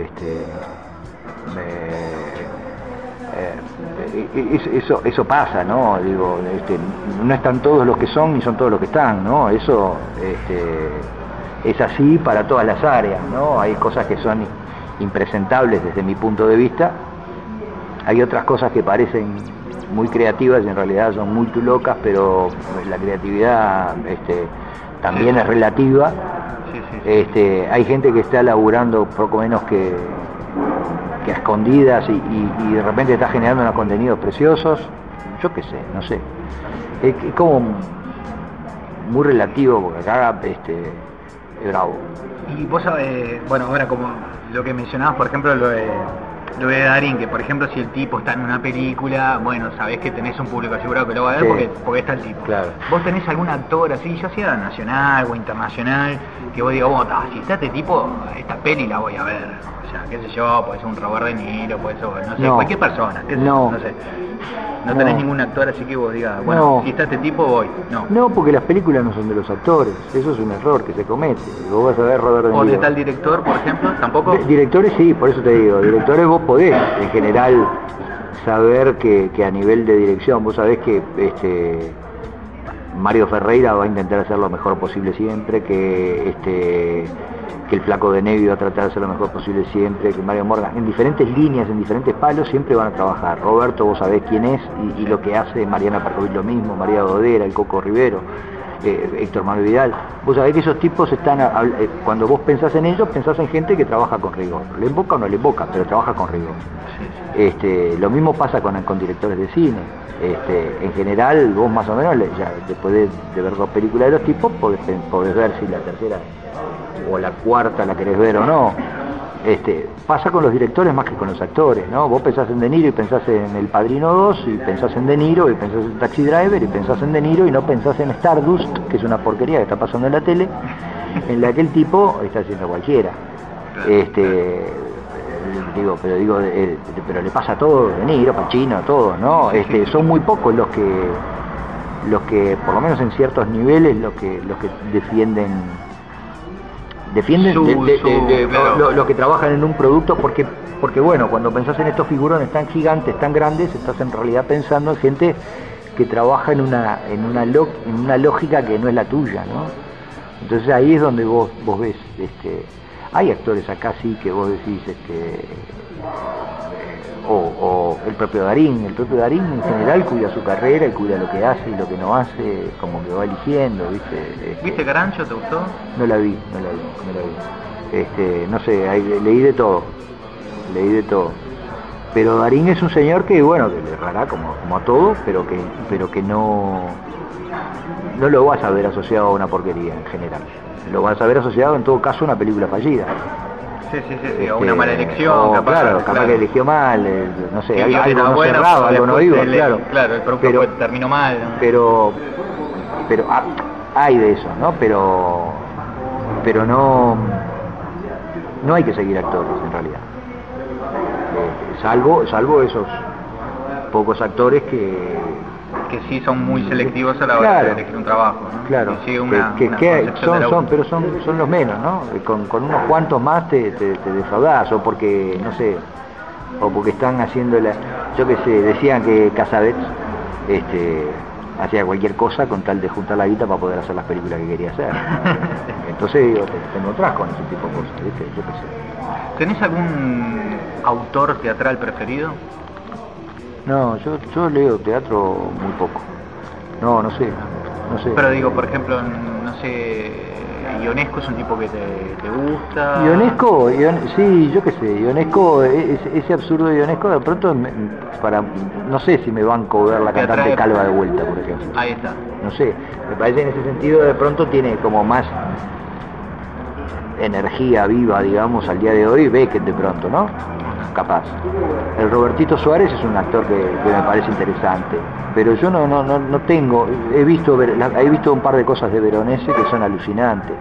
Eso pasa, ¿no? Digo, no están todos los que son ni son todos los que están, ¿no? Eso es así para todas las áreas, ¿no? Hay cosas que son impresentables desde mi punto de vista, hay otras cosas que parecen muy creativas y en realidad son muy locas, pero la creatividad también es relativa. Hay gente que está laburando poco menos que a escondidas y de repente está generando unos contenidos preciosos. Yo qué sé, no sé. Es como muy relativo porque acá es bravo. Y vos sabés, bueno, ahora como lo que mencionabas, por ejemplo, lo de Darín, que por ejemplo si el tipo está en una película, bueno, sabés que tenés un público asegurado que lo va a ver porque está el tipo. Claro. ¿Vos tenés algún actor así, ya sea nacional o internacional, que vos digas, si está este tipo, esta peli la voy a ver? O sea, qué sé yo, puede ser un Robert De Niro, puede ser, no sé, cualquier persona, no sé. No tenés ningún actor así que vos digas, si está este tipo voy. No, porque las películas no son de los actores, eso es un error que se comete. Vos vas a ver Robert De Niro. ¿O de tal director, por ejemplo? ¿Tampoco? Directores sí, por eso te digo, directores vos podés en general saber que a nivel de dirección, vos sabés que Mario Ferreira va a intentar hacer lo mejor posible siempre, que el Flaco de Nevi va a tratar de hacer lo mejor posible siempre, que Mario Morgan, en diferentes líneas, en diferentes palos, siempre van a trabajar. Roberto, vos sabés quién es y lo que hace, Mariana Parkovich lo mismo, María Dodera, el Coco Rivero, Héctor Manuel Vidal. Vos sabés que esos tipos están, cuando vos pensás en ellos, pensás en gente que trabaja con rigor. Le invoca o no le invoca, pero trabaja con rigor. Lo mismo pasa con directores de cine. En general, vos más o menos, ya después de ver 2 películas de los tipos, podés ver si la tercera o la cuarta la querés ver o no. Pasa con los directores más que con los actores, ¿no? Vos pensás en De Niro y pensás en El Padrino 2, y pensás en De Niro y pensás en Taxi Driver y pensás en De Niro y no pensás en Stardust, que es una porquería que está pasando en la tele, en la que el tipo está haciendo cualquiera. Pero le pasa a todos, De Niro, Pacino, a todos, ¿no? Son muy pocos los que por lo menos en ciertos niveles, los que defienden los que trabajan en un producto, porque bueno, cuando pensás en estos figurones tan gigantes, tan grandes, estás en realidad pensando en gente que trabaja en una lógica que no es la tuya, ¿no? Entonces ahí es donde vos ves, hay actores acá sí que vos decís, o el propio Darín en general cuida su carrera y cuida lo que hace y lo que no hace, como que va eligiendo, ¿viste? ¿Viste Carancho? ¿Te gustó? No la vi. No sé, leí de todo. Pero Darín es un señor que, bueno, que le errará como a todo, pero que no lo vas a ver asociado a una porquería en general. Lo vas a ver asociado en todo caso a una película fallida. Sí, o una mala elección, capaz que eligió mal, no sé, algo no cerrado, algo no iba, claro, el producto terminó mal, ¿no? Pero hay de eso, ¿no? Pero no hay que seguir actores en realidad, salvo esos pocos actores que sí son muy selectivos a la hora de elegir un trabajo, ¿no? Claro, pero son los menos, ¿no? Con unos cuantos más te defraudás, o porque, no sé, o porque están haciendo yo qué sé, decían que Casabets hacía cualquier cosa con tal de juntar la guita para poder hacer las películas que quería hacer. Entonces digo, te encontrás con ese tipo de cosas, ¿viste? Yo qué sé. ¿Tenés algún autor teatral preferido? No, yo leo teatro muy poco. No sé. Pero digo, por ejemplo, no sé, Ionesco es un tipo que te gusta. Ionesco, sí, yo qué sé, Ionesco, ese absurdo de Ionesco de pronto, no sé si me banco ver la cantante calva de vuelta, por ejemplo. Ahí está. No sé, me parece en ese sentido de pronto tiene como más energía viva, digamos, al día de hoy, Beckett de pronto, ¿no? Capaz. El Robertito Suárez es un actor que me parece interesante, pero yo no tengo, he visto un par de cosas de Veronese que son alucinantes.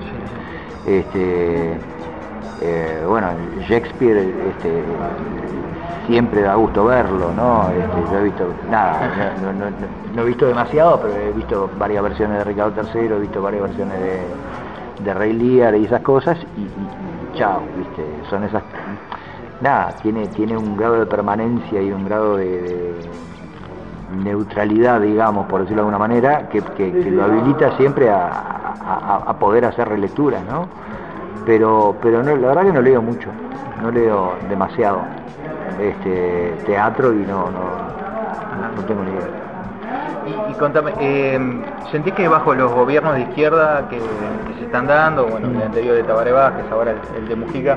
Bueno, Shakespeare siempre da gusto verlo, ¿no? Yo he visto no he visto demasiado, pero he visto varias versiones de Ricardo III, he visto varias versiones de Rey Lear y esas cosas, y chao, ¿viste? Son esas. Nada, tiene un grado de permanencia y un grado de neutralidad, digamos, por decirlo de alguna manera, que lo habilita siempre a poder hacer relecturas, ¿no? Pero no, la verdad que no leo mucho, no leo demasiado teatro y no tengo ni idea. Y contame, ¿sentís que bajo los gobiernos de izquierda que se están dando, bueno, el anterior de Tabaré Vázquez, ahora el de Mujica,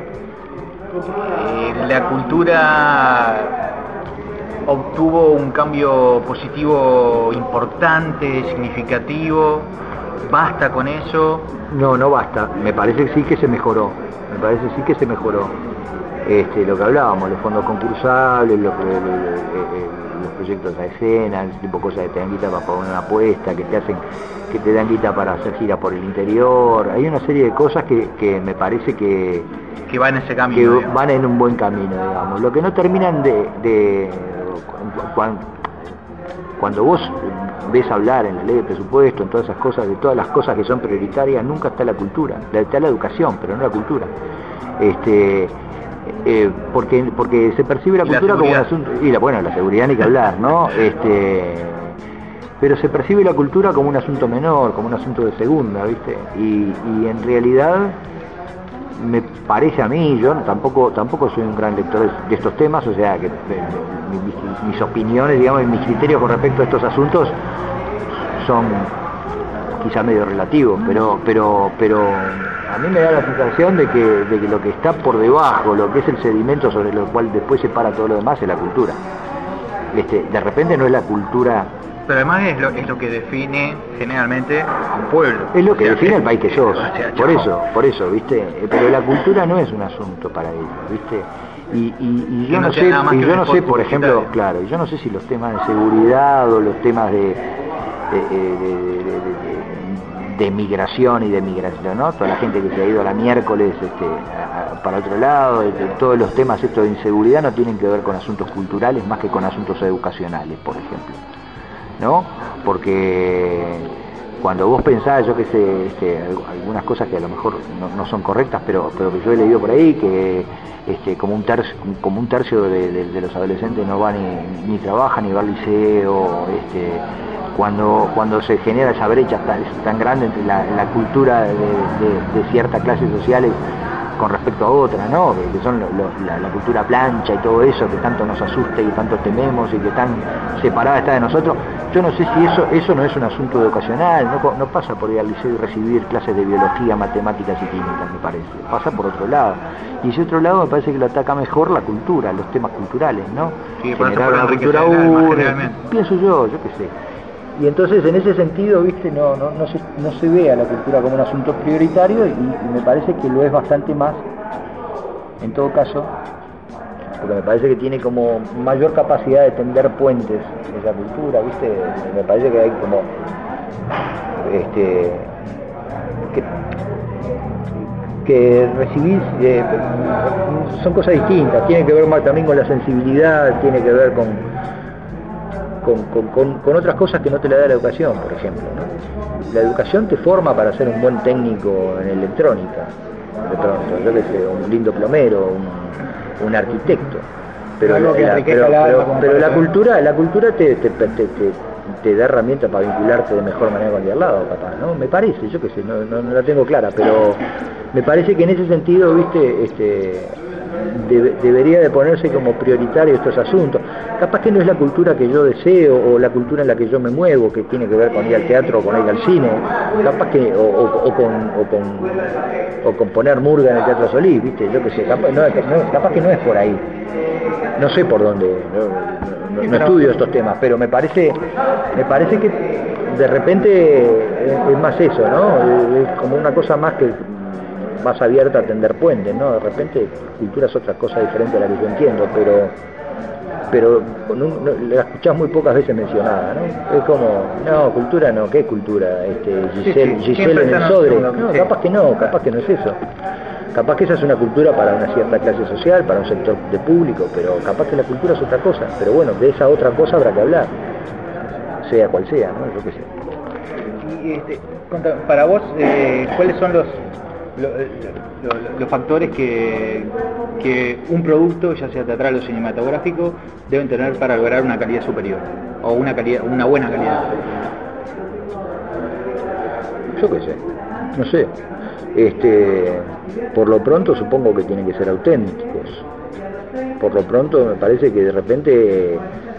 la cultura obtuvo un cambio positivo importante, significativo? ¿Basta con eso? No basta. Me parece sí que se mejoró. Lo que hablábamos, los fondos concursables, los proyectos a escena, ese tipo de cosas que te dan guita para poner una apuesta, que te dan guita para hacer gira por el interior. Hay una serie de cosas que me parece que van en ese camino, que van en un buen camino, digamos. Lo que no terminan cuando vos ves hablar en la ley de presupuesto, en todas esas cosas, de todas las cosas que son prioritarias, nunca está la cultura. Está la educación, pero no la cultura. Porque se percibe la cultura como un asunto, y la seguridad ni que hablar, ¿no? Pero se percibe la cultura como un asunto menor, como un asunto de segunda, ¿viste? Y en realidad me parece a mí, yo tampoco soy un gran lector de estos temas, o sea que mis opiniones, digamos, y mis criterios con respecto a estos asuntos son quizá medio relativos, pero a mí me da la sensación de que lo que está por debajo, lo que es el sedimento sobre lo cual después se para todo lo demás, es la cultura. De repente no es la cultura. Pero además es lo que define generalmente a un pueblo. Es lo que define el país que sos. Por eso, ¿viste? Pero la cultura no es un asunto para ellos, ¿viste? Y yo no sé, por ejemplo, claro, yo no sé si los temas de seguridad o los temas de migración y de migración, ¿no? Toda la gente que se ha ido a la miércoles para otro lado, todos los temas estos de inseguridad no tienen que ver con asuntos culturales más que con asuntos educacionales, por ejemplo, ¿no? Porque cuando vos pensás, yo qué sé, algunas cosas que a lo mejor no son correctas, pero que yo he leído por ahí, que como un tercio de los adolescentes no va ni trabaja ni va al liceo, cuando se genera esa brecha tan grande entre la cultura de ciertas clases sociales con respecto a otra, ¿no? Que son la cultura plancha y todo eso que tanto nos asusta y tanto tememos y que tan separada está de nosotros. Yo no sé si eso no es un asunto educacional, no pasa por ir al liceo y recibir clases de biología, matemáticas y química, me parece. Pasa por otro lado. Y ese otro lado me parece que lo ataca mejor la cultura, los temas culturales, ¿no? Sí, generar una cultura pienso yo qué sé. Y entonces en ese sentido, viste, no se ve a la cultura como un asunto prioritario y me parece que lo es bastante más, en todo caso, porque me parece que tiene como mayor capacidad de tender puentes esa cultura, viste, me parece que hay como que recibís, son cosas distintas, tiene que ver más también con la sensibilidad, tiene que ver con otras cosas que no te la da la educación, por ejemplo, ¿no? La educación te forma para ser un buen técnico en electrónica, de pronto, yo que sé, un lindo plomero, un arquitecto, pero la cultura te da herramientas para vincularte de mejor manera con el de al lado, capaz, ¿no? Me parece, yo qué sé, no la tengo clara, pero me parece que en ese sentido, viste, debería de ponerse como prioritario estos asuntos. Capaz que no es la cultura que yo deseo o la cultura en la que yo me muevo, que tiene que ver con ir al teatro o con ir al cine, capaz que o con poner murga en el Teatro Solís, viste, yo qué sé, capaz que no es por ahí. No sé por dónde, no estudio estos temas, pero me parece que de repente es más eso, ¿no? Es como una cosa más que más abierta a tender puentes, ¿no? De repente cultura es otra cosa diferente a la que yo entiendo, pero la escuchás muy pocas veces mencionada, ¿no? Es como, no, cultura no, ¿qué es cultura? Giselle en el Sodre, no, capaz que no es eso. Capaz que esa es una cultura para una cierta clase social, para un sector de público, pero capaz que la cultura es otra cosa. Pero bueno, de esa otra cosa habrá que hablar, sea cual sea, ¿no? Yo qué sé. Y para vos, ¿cuáles son los factores que un producto, ya sea teatral o cinematográfico, deben tener para lograr una calidad superior o una buena calidad? Yo qué sé, no sé. Por lo pronto supongo que tienen que ser auténticos. Por lo pronto me parece que de repente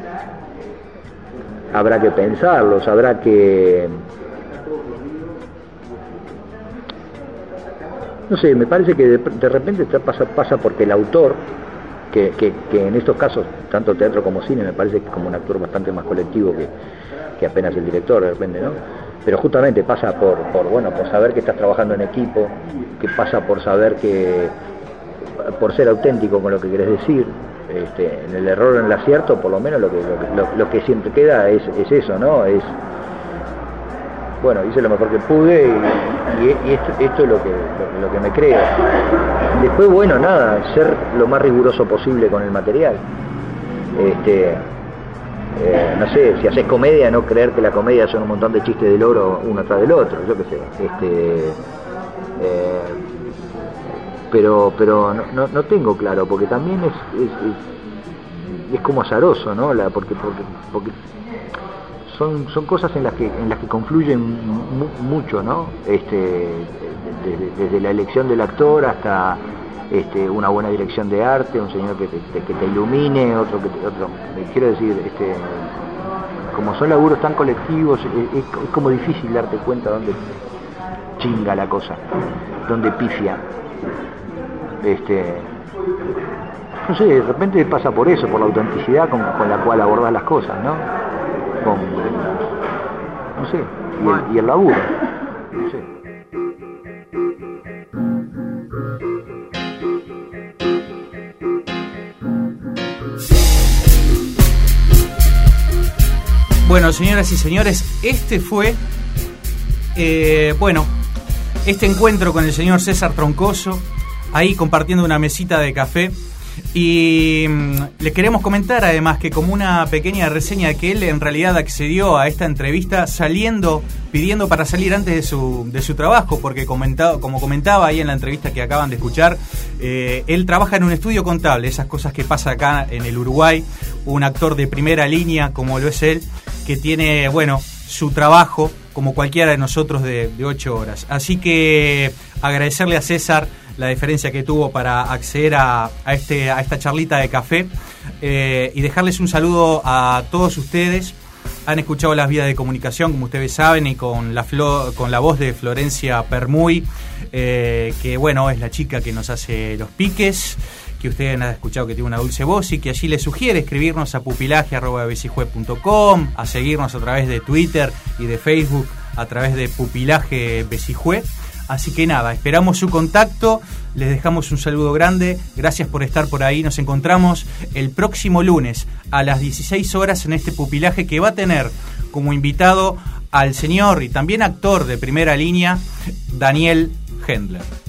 habrá que pensarlos, habrá que... No sé, me parece que de repente pasa porque el autor, que en estos casos, tanto teatro como cine, me parece que es como un actor bastante más colectivo que apenas el director, de repente, ¿no? Pero justamente pasa por saber que estás trabajando en equipo, que pasa por saber por ser auténtico con lo que querés decir, en el error o en el acierto, por lo menos lo que siempre queda es eso, ¿no? Es, bueno, hice lo mejor que pude y esto es lo que me creo. Después, bueno, nada, ser lo más riguroso posible con el material. No sé, si haces comedia, no creer que la comedia son un montón de chistes del oro uno atrás del otro, yo qué sé. Pero no tengo claro, porque también es como azaroso, ¿no? Porque son cosas en las que confluyen mucho, ¿no? Desde la elección del actor hasta una buena dirección de arte, un señor que te ilumine, otro quiero decir, como son laburos tan colectivos, es como difícil darte cuenta dónde chinga la cosa, dónde pifia. No sé, de repente pasa por eso, por la autenticidad con la cual abordás las cosas, ¿no? No sé, y el laburo, no sé. Bueno, señoras y señores, este fue, este encuentro con el señor César Troncoso, ahí compartiendo una mesita de café. Y les queremos comentar además que como una pequeña reseña de que él en realidad accedió a esta entrevista pidiendo para salir antes de su trabajo, porque como comentaba ahí en la entrevista que acaban de escuchar, él trabaja en un estudio contable, esas cosas que pasa acá en el Uruguay, un actor de primera línea como lo es él, que tiene, su trabajo como cualquiera de nosotros de 8 horas. Así que agradecerle a César la deferencia que tuvo para acceder a esta charlita de café y dejarles un saludo a todos ustedes. Han escuchado Las Vías de Comunicación, como ustedes saben, y con la voz de Florencia Permuy, que es la chica que nos hace los piques, que ustedes han escuchado que tiene una dulce voz y que allí les sugiere escribirnos a pupilaje@besijue.com, a seguirnos a través de Twitter y de Facebook a través de Pupilaje Besijue. Así que nada, esperamos su contacto, les dejamos un saludo grande, gracias por estar por ahí, nos encontramos el próximo lunes a las 16 horas en este pupilaje que va a tener como invitado al señor y también actor de primera línea, Daniel Hendler.